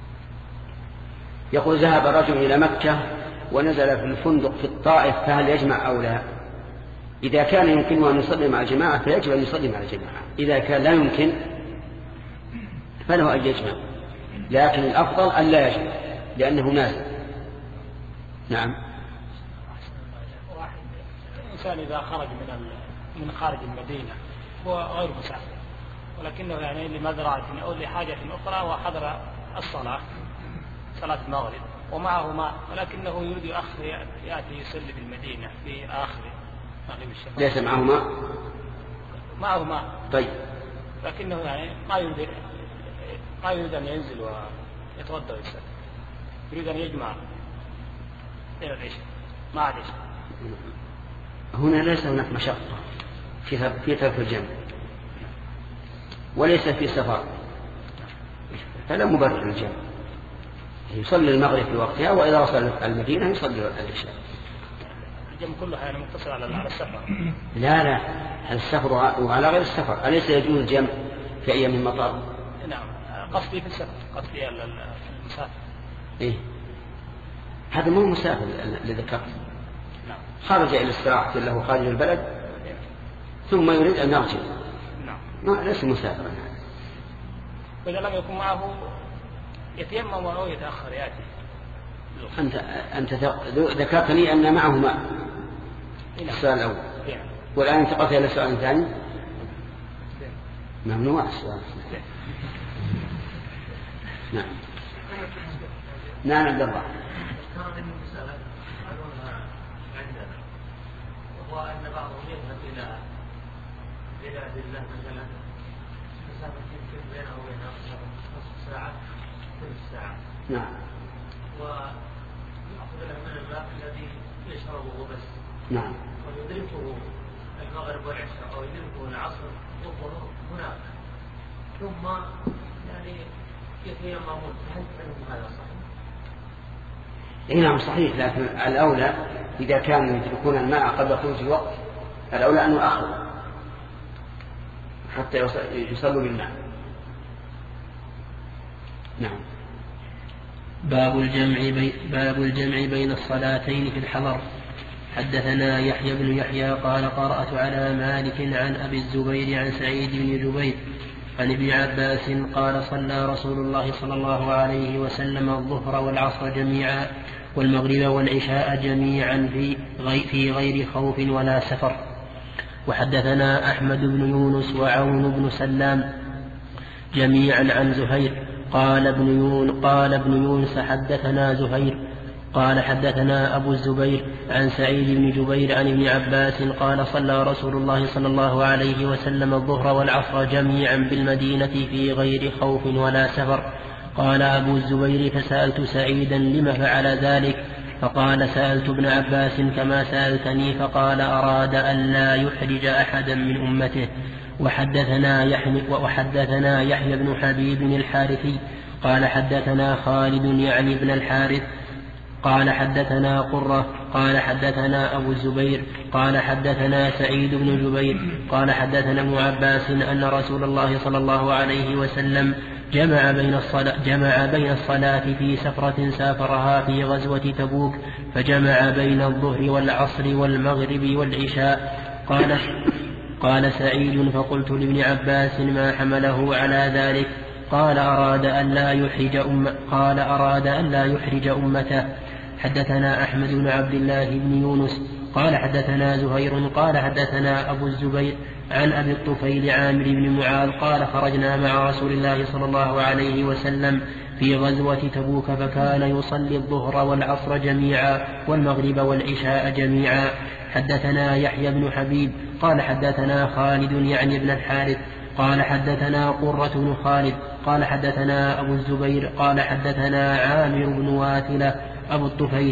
يقول ذهب رجل إلى مكة ونزل في الفندق في الطائف، فهل يجمع أو لا؟ إذا كان يمكنه أن يصلي مع الجماعة فيجب أن يصلي مع الجماعة، إذا كان لا يمكن فله أن يجمع، لكن الأفضل أن لا يجمع لأنه نازل. نعم. واحد الإنسان إذا خرج من من خارج المدينة هو غير مسافر، ولكنه يعني لمزرعة أو لحاجة أخرى وحضر الصلاة صلاة المغرب ومعه ماء، ولكنه يريد يؤخر يأتي يصلي بالمدينة في آخر مغرب الشفق. ليس معه ماء؟ معه ماء. طيب. لكنه يعني ما يريد ما يريد أن ينزل ويتوضأ ويصلي، يريد أن يجمع إلى العشاء مع العشاء. هنا ليس هناك مشقة في في ترك الجمع وليس في سفر، فلا مبرر للجمع، يصلي المغرب في وقتها وإذا وصل المدينة يصلي العشاء. الجمع كله يعني مقتصر على السفر. لا لا، السفر وعلى غير السفر. أليس يجوز الجمع في أيام المطر؟ نعم. قصدي في السفر، قصدي المسافر. إيه هذا مو مسافر اللي ذكرت. نعم. خرج إلى استراحة له خارج البلد ثم يريد أن يرجع. نعم. ما ليس مسافرا. وإذا لم يكن معه يتيمم أو يتأخر يأتي. أنت أنت ذكرتني أن معه ماء. السؤال الأول. والآن انتقلت إلى السؤال الثاني. ممنوع السؤال. نعم. نعم عبد الله. وهو أن بعضهم يذهب إلى بلاد الله مثلا مسافة يمكن بينه وبينها نصف ساعة ثلث ساعة. نعم. ويأخذ له من الماء الذي يشربه بس. نعم. ويدركه المغرب والعشاء أو يدركه العصر والظهر هناك. ثم يعني يتيممون. هل هذا صحيح؟ إيه نعم صحيح، لكن الأولى إذا كانوا يدركون الماء قبل خروج الوقت الأولى أن يؤخروا حتى يصلوا بالماء. نعم. باب الجمع بي باب الجمع بين الصلاتين في الحضر. حدثنا يحيى بن يحيى قال قرأت على مالك عن أبي الزبير عن سعيد بن جبير عن ابن عباس قال صلى رسول الله صلى الله عليه وسلم الظهر والعصر جميعا والمغرب والعشاء جميعا في غير, في غير خوف ولا سفر. وحدثنا أحمد بن يونس وعون بن سلام جميعا عن زهير قال ابن يونس قال ابن يونس حدثنا زهير قال حدثنا أبو الزبير عن سعيد بن جبير عن ابن عباس قال صلى رسول الله صلى الله عليه وسلم الظهر والعصر جميعا بالمدينة في غير خوف ولا سفر. قال أبو الزبير فسألت سعيدا لم فعل ذلك فقال سألت ابن عباس كما سألتني فقال أراد أن لا يحرج أحدا من أمته. وحدثنا يحيى وحدثنا يحيى بن حبيب الحارثي قال حدثنا خالد يعني ابن الحارث قال حدثنا قرة قال حدثنا أبو الزبير قال حدثنا سعيد بن جبير قال حدثنا ابن عباس أن رسول الله صلى الله عليه وسلم جمع بين الصلاة, جمع بين الصلاة في سفرة سافرها في غزوة تبوك فجمع بين الظهر والعصر والمغرب والعشاء. قال قال سعيد فقلت لابن عباس ما حمله على ذلك قال أراد أن لا يحرج أم قال أراد أن لا يحرج أمته. حدثنا أحمد بن عبد الله بن يونس قال حدثنا زهير قال حدثنا أبو الزبير عن أبي الطفيل عامر بن معاذ قال خرجنا مع رسول الله صلى الله عليه وسلم في غزوة تبوك فكان يصلي الظهر والعصر جميعا والمغرب والعشاء جميعا. حدثنا يحيى بن حبيب قال حدثنا خالد يعني ابن الحارث قال حدثنا قرة بن خالد قال حدثنا أبو الزبير قال حدثنا عامر بن واثلة أبو الطفيل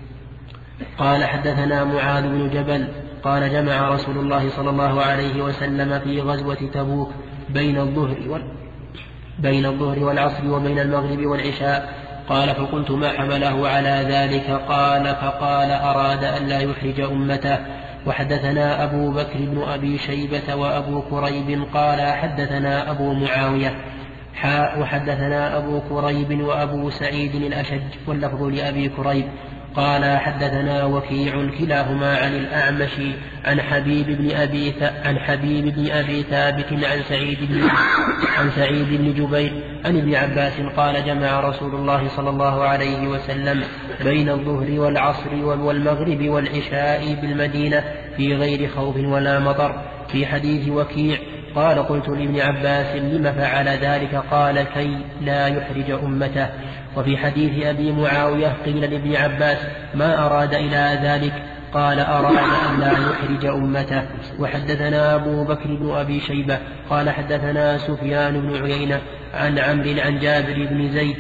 قال حدثنا معاذ بن جبل قال جمع رسول الله صلى الله عليه وسلم في غزوة تبوك بين الظهر وال... بين الظهر والعصر وبين المغرب والعشاء. قال فقلت ما حمله على ذلك قال فقال أراد أن لا يحرج أمته. وحدثنا أبو بكر بن أبي شيبة وأبو كريب قال حدثنا أبو معاوية حاء وحدثنا أبو كريب وأبو سعيد الأشج واللفظ لأبي كريب قال حدثنا وكيع كلاهما عن الأعمش عن حبيب بن أبي عن حبيب بن أبي ثابت عن سعيد بن عن سعيد بن جبير عن ابن عباس قال جمع رسول الله صلى الله عليه وسلم بين الظهر والعصر والمغرب والعشاء بالمدينة في غير خوف ولا مطر. في حديث وكيع قال قلت لابن عباس لم فعل ذلك قال كي لا يحرج أمته. وفي حديث أبي معاوية قيل لابن عباس ما أراد إلى ذلك قال أراد أن لا يحرج أمته. وحدثنا أبو بكر بن أبي شيبة قال حدثنا سفيان بن عيينة عن عمرو عن جابر بن زيد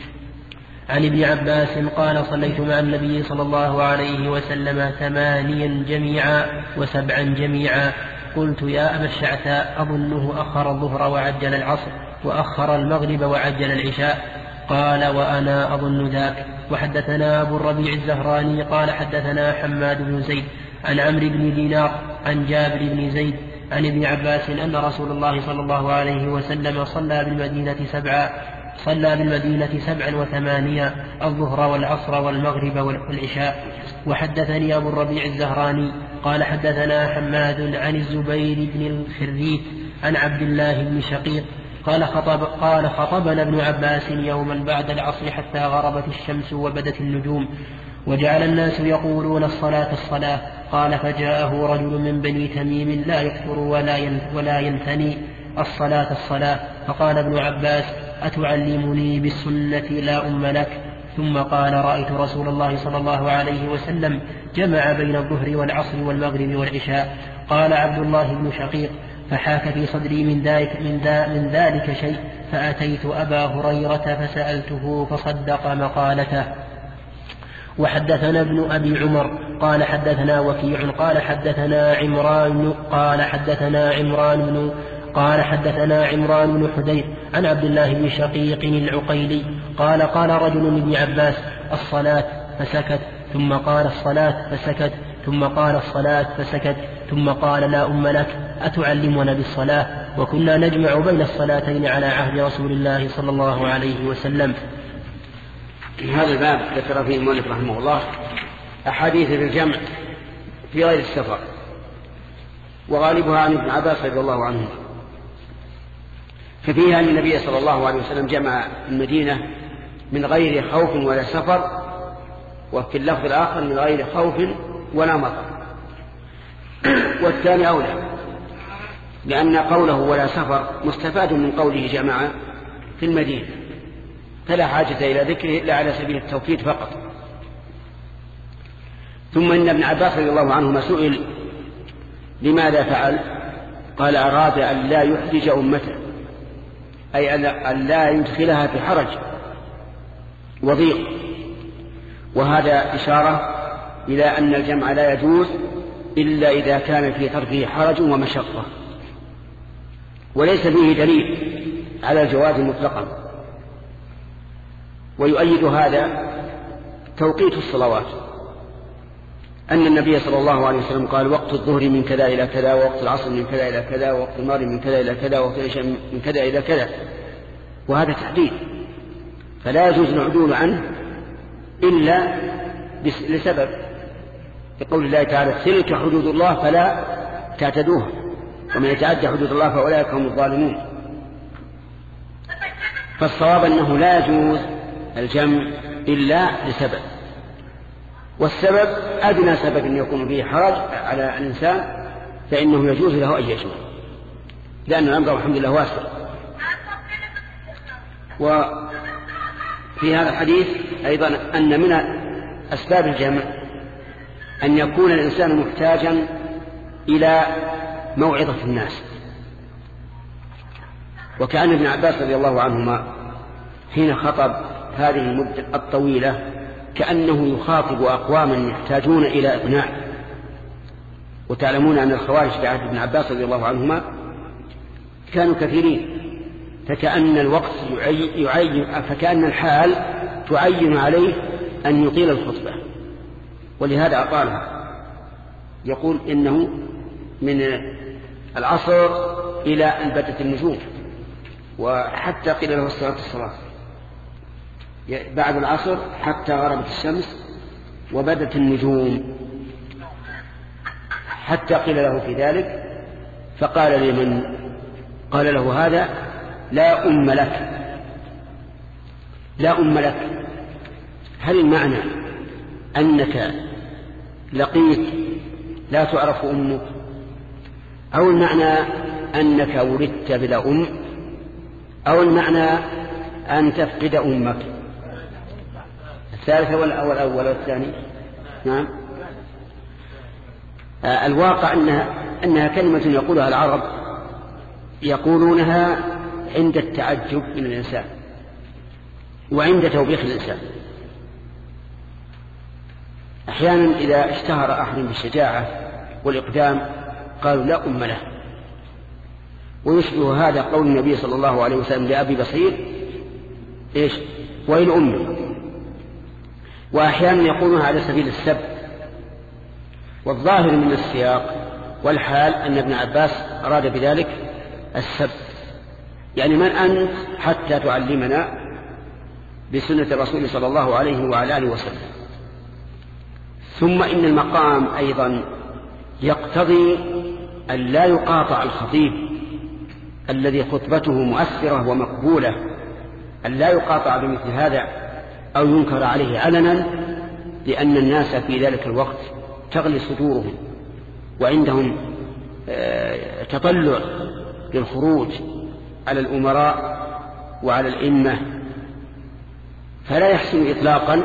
عن ابن عباس قال صليت مع النبي صلى الله عليه وسلم ثمانيا جميعا وسبعا جميعا. قلت يا أبا الشعثاء أظنه أخر الظهر وعجل العصر وأخر المغرب وعجل العشاء. قال وأنا أظن ذاك. وحدثنا أبو الربيع الزهراني قال حدثنا حماد بن زيد عن عمرو بن دينار عن جابر بن زيد عن ابن عباس أن رسول الله صلى الله عليه وسلم صلى بالمدينة سبعا صلى بالمدينة سبعا وثمانية الظهر والعصر والمغرب والعشاء. وحدثني أبو الربيع الزهراني قال حدثنا حماد عن الزبير بن الخريث عن عبد الله بن شقيق قال خطب قال خطبنا ابن عباس يوما بعد العصر حتى غربت الشمس وبدت النجوم وجعل الناس يقولون الصلاة الصلاة. قال فجاءه رجل من بني تميم لا يكفر ولا ينثني الصلاة الصلاة فقال ابن عباس أتعلمني بالسنة لا أم لك؟ ثم قال رأيت رسول الله صلى الله عليه وسلم جمع بين الظهر والعصر والمغرب والعشاء. قال عبد الله بن شقيق فحاك في صدري من ذلك, من, من ذلك شيء فأتيت أبا هريرة فسألته فصدق مقالته. وحدثنا ابن أبي عمر قال حدثنا وكيع قال حدثنا عمران قال حدثنا عمران بن قال حدثنا عمران بن حديث عن عبد الله بن شقيق العقيلي قال قال رجل لابن عباس الصلاة فسكت ثم قال الصلاة فسكت ثم قال الصلاة فسكت ثم قال لا أم لك أتعلمنا بالصلاة؟ وكنا نجمع بين الصلاتين على عهد رسول الله صلى الله عليه وسلم. هذا الباب ذكر فيه المؤلف رحمه الله أحاديث الجمع في غير السفر وغالبها عن ابن عباس رضي الله عنه. ففيها أن النبي صلى الله عليه وسلم جمع المدينة من غير خوف ولا سفر، وفي اللفظ الآخر من غير خوف ولا مطر. والثاني أولى لأن قوله ولا سفر مستفاد من قوله جمع في المدينة، فلا حاجة إلى ذكره إلا على سبيل التوكيد فقط. ثم إن ابن عباس رضي الله عنهما سئل لماذا فعل؟ قال أراد أن لا يحرج أمته، أي أن لا يدخلها في حرج وضيق، وهذا إشارة إلى أن الجمع لا يجوز إلا إذا كان في تركه حرج ومشقة، وليس فيه دليل على الجواز مطلقا. ويؤيد هذا توقيت الصلوات، أن النبي صلى الله عليه وسلم قال وقت الظهر من كذا إلى كذا، ووقت العصر من كذا إلى كذا، ووقت المغرب من كذا إلى كذا، ووقت العشاء من كذا إلى كذا، وهذا تحديد، فلا يجوز العدول عنه إلا لسبب، لقول الله تعالى تلك حدود الله فلا تعتدوها ومن يتعدى حدود الله فأولئك هم الظالمون. فالصواب أنه لا يجوز الجمع إلا لسبب، والسبب أدنى سبب يكون فيه حرج على الإنسان فإنه يجوز له أن يجمع، لأن الأمر الحمد لله واسع. وفي هذا الحديث أيضا أن من أسباب الجمع أن يكون الإنسان محتاجا إلى موعظة الناس. وكأن ابن عباس رضي الله عنهما حين خطب هذه المدة الطويلة كأنه يخاطب أقواما يحتاجون إلى إقناع. وتعلمون أن الخوارج في عهد ابن عباس رضي الله عنهما كانوا كثيرين، فكأن الوقت يعين فكأن الحال تعين عليه أن يطيل الخطبة، ولهذا أطالها. يقول إنه من العصر إلى أن بدت النجوم، وحتى قيل له الصلاة الصلاة بعد العصر حتى غربت الشمس وبدت النجوم، حتى قيل له في ذلك فقال لمن قال له هذا لا أم لك، لا أم لك. هل المعنى أنك لقيت لا تعرف أمك، أو المعنى أنك ولدت بلا أم، أو المعنى أن تفقد أمك؟ الثالثة والأول والثاني؟ نعم. آه الواقع أنها, أنها كلمة يقولها العرب يقولونها عند التعجب من الإنسان وعند توبيخ الإنسان. أحيانا إذا اشتهر أحد بالشجاعة والإقدام قالوا لا أم له. ويشبه هذا قول النبي صلى الله عليه وسلم لأبي بصير إيش ويل أمه. وأحيانا يقولونها على سبيل السب، والظاهر من السياق والحال أن ابن عباس أراد بذلك السب، يعني من أنت حتى تعلمنا بسنة الرسول صلى الله عليه وعلى آله وسلم. ثم إن المقام أيضا يقتضي أن لا يقاطع الخطيب الذي خطبته مؤثرة ومقبولة، أن لا يقاطع بمثل هذا أو ينكر عليه علنا، لأن الناس في ذلك الوقت تغلي صدورهم وعندهم تطلع للخروج على الأمراء وعلى الإمة، فلا يحسن إطلاقا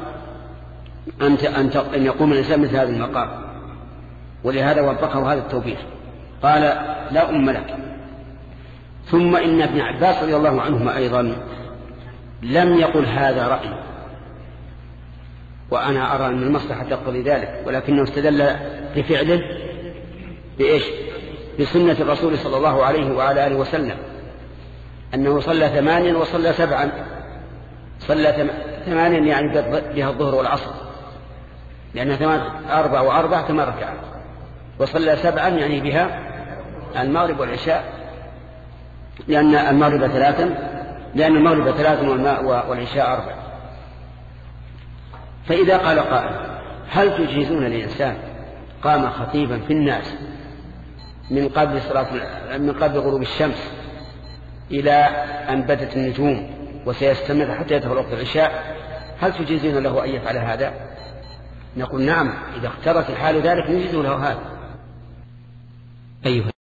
أن يقوم الإنسان مثل هذا المقام. ولهذا وفقه هذا التوبيخ، قال لا أم لك. ثم إن ابن عباس رضي الله عنهما أيضا لم يقل هذا رأي، وأنا أرى أن المصلحة تقتضي ذلك، ولكنه استدل بفعله بإيش؟ بسنة الرسول صلى الله عليه وعلى آله وسلم، أنه صلى ثمانيا وصلى سبعا. صلى ثمانيا يعني بها الظهر والعصر، لأنها ثمان أربع وأربع ثمان ركعات، وصلى سبعا يعني بها المغرب والعشاء، لأن المغرب ثلاثا لأن المغرب ثلاثا والعشاء أربع. فإذا قال قائل هل تجيزون للإنسان قام خطيبا في الناس من قبل صلاة من قبل غروب الشمس إلى أن بدت النجوم وسيستمر حتى يدخل وقت العشاء، هل تجيزون له أن يفعل هذا؟ نقول نعم، إذا اختارت الحال ذلك نجيز له هذا. أيها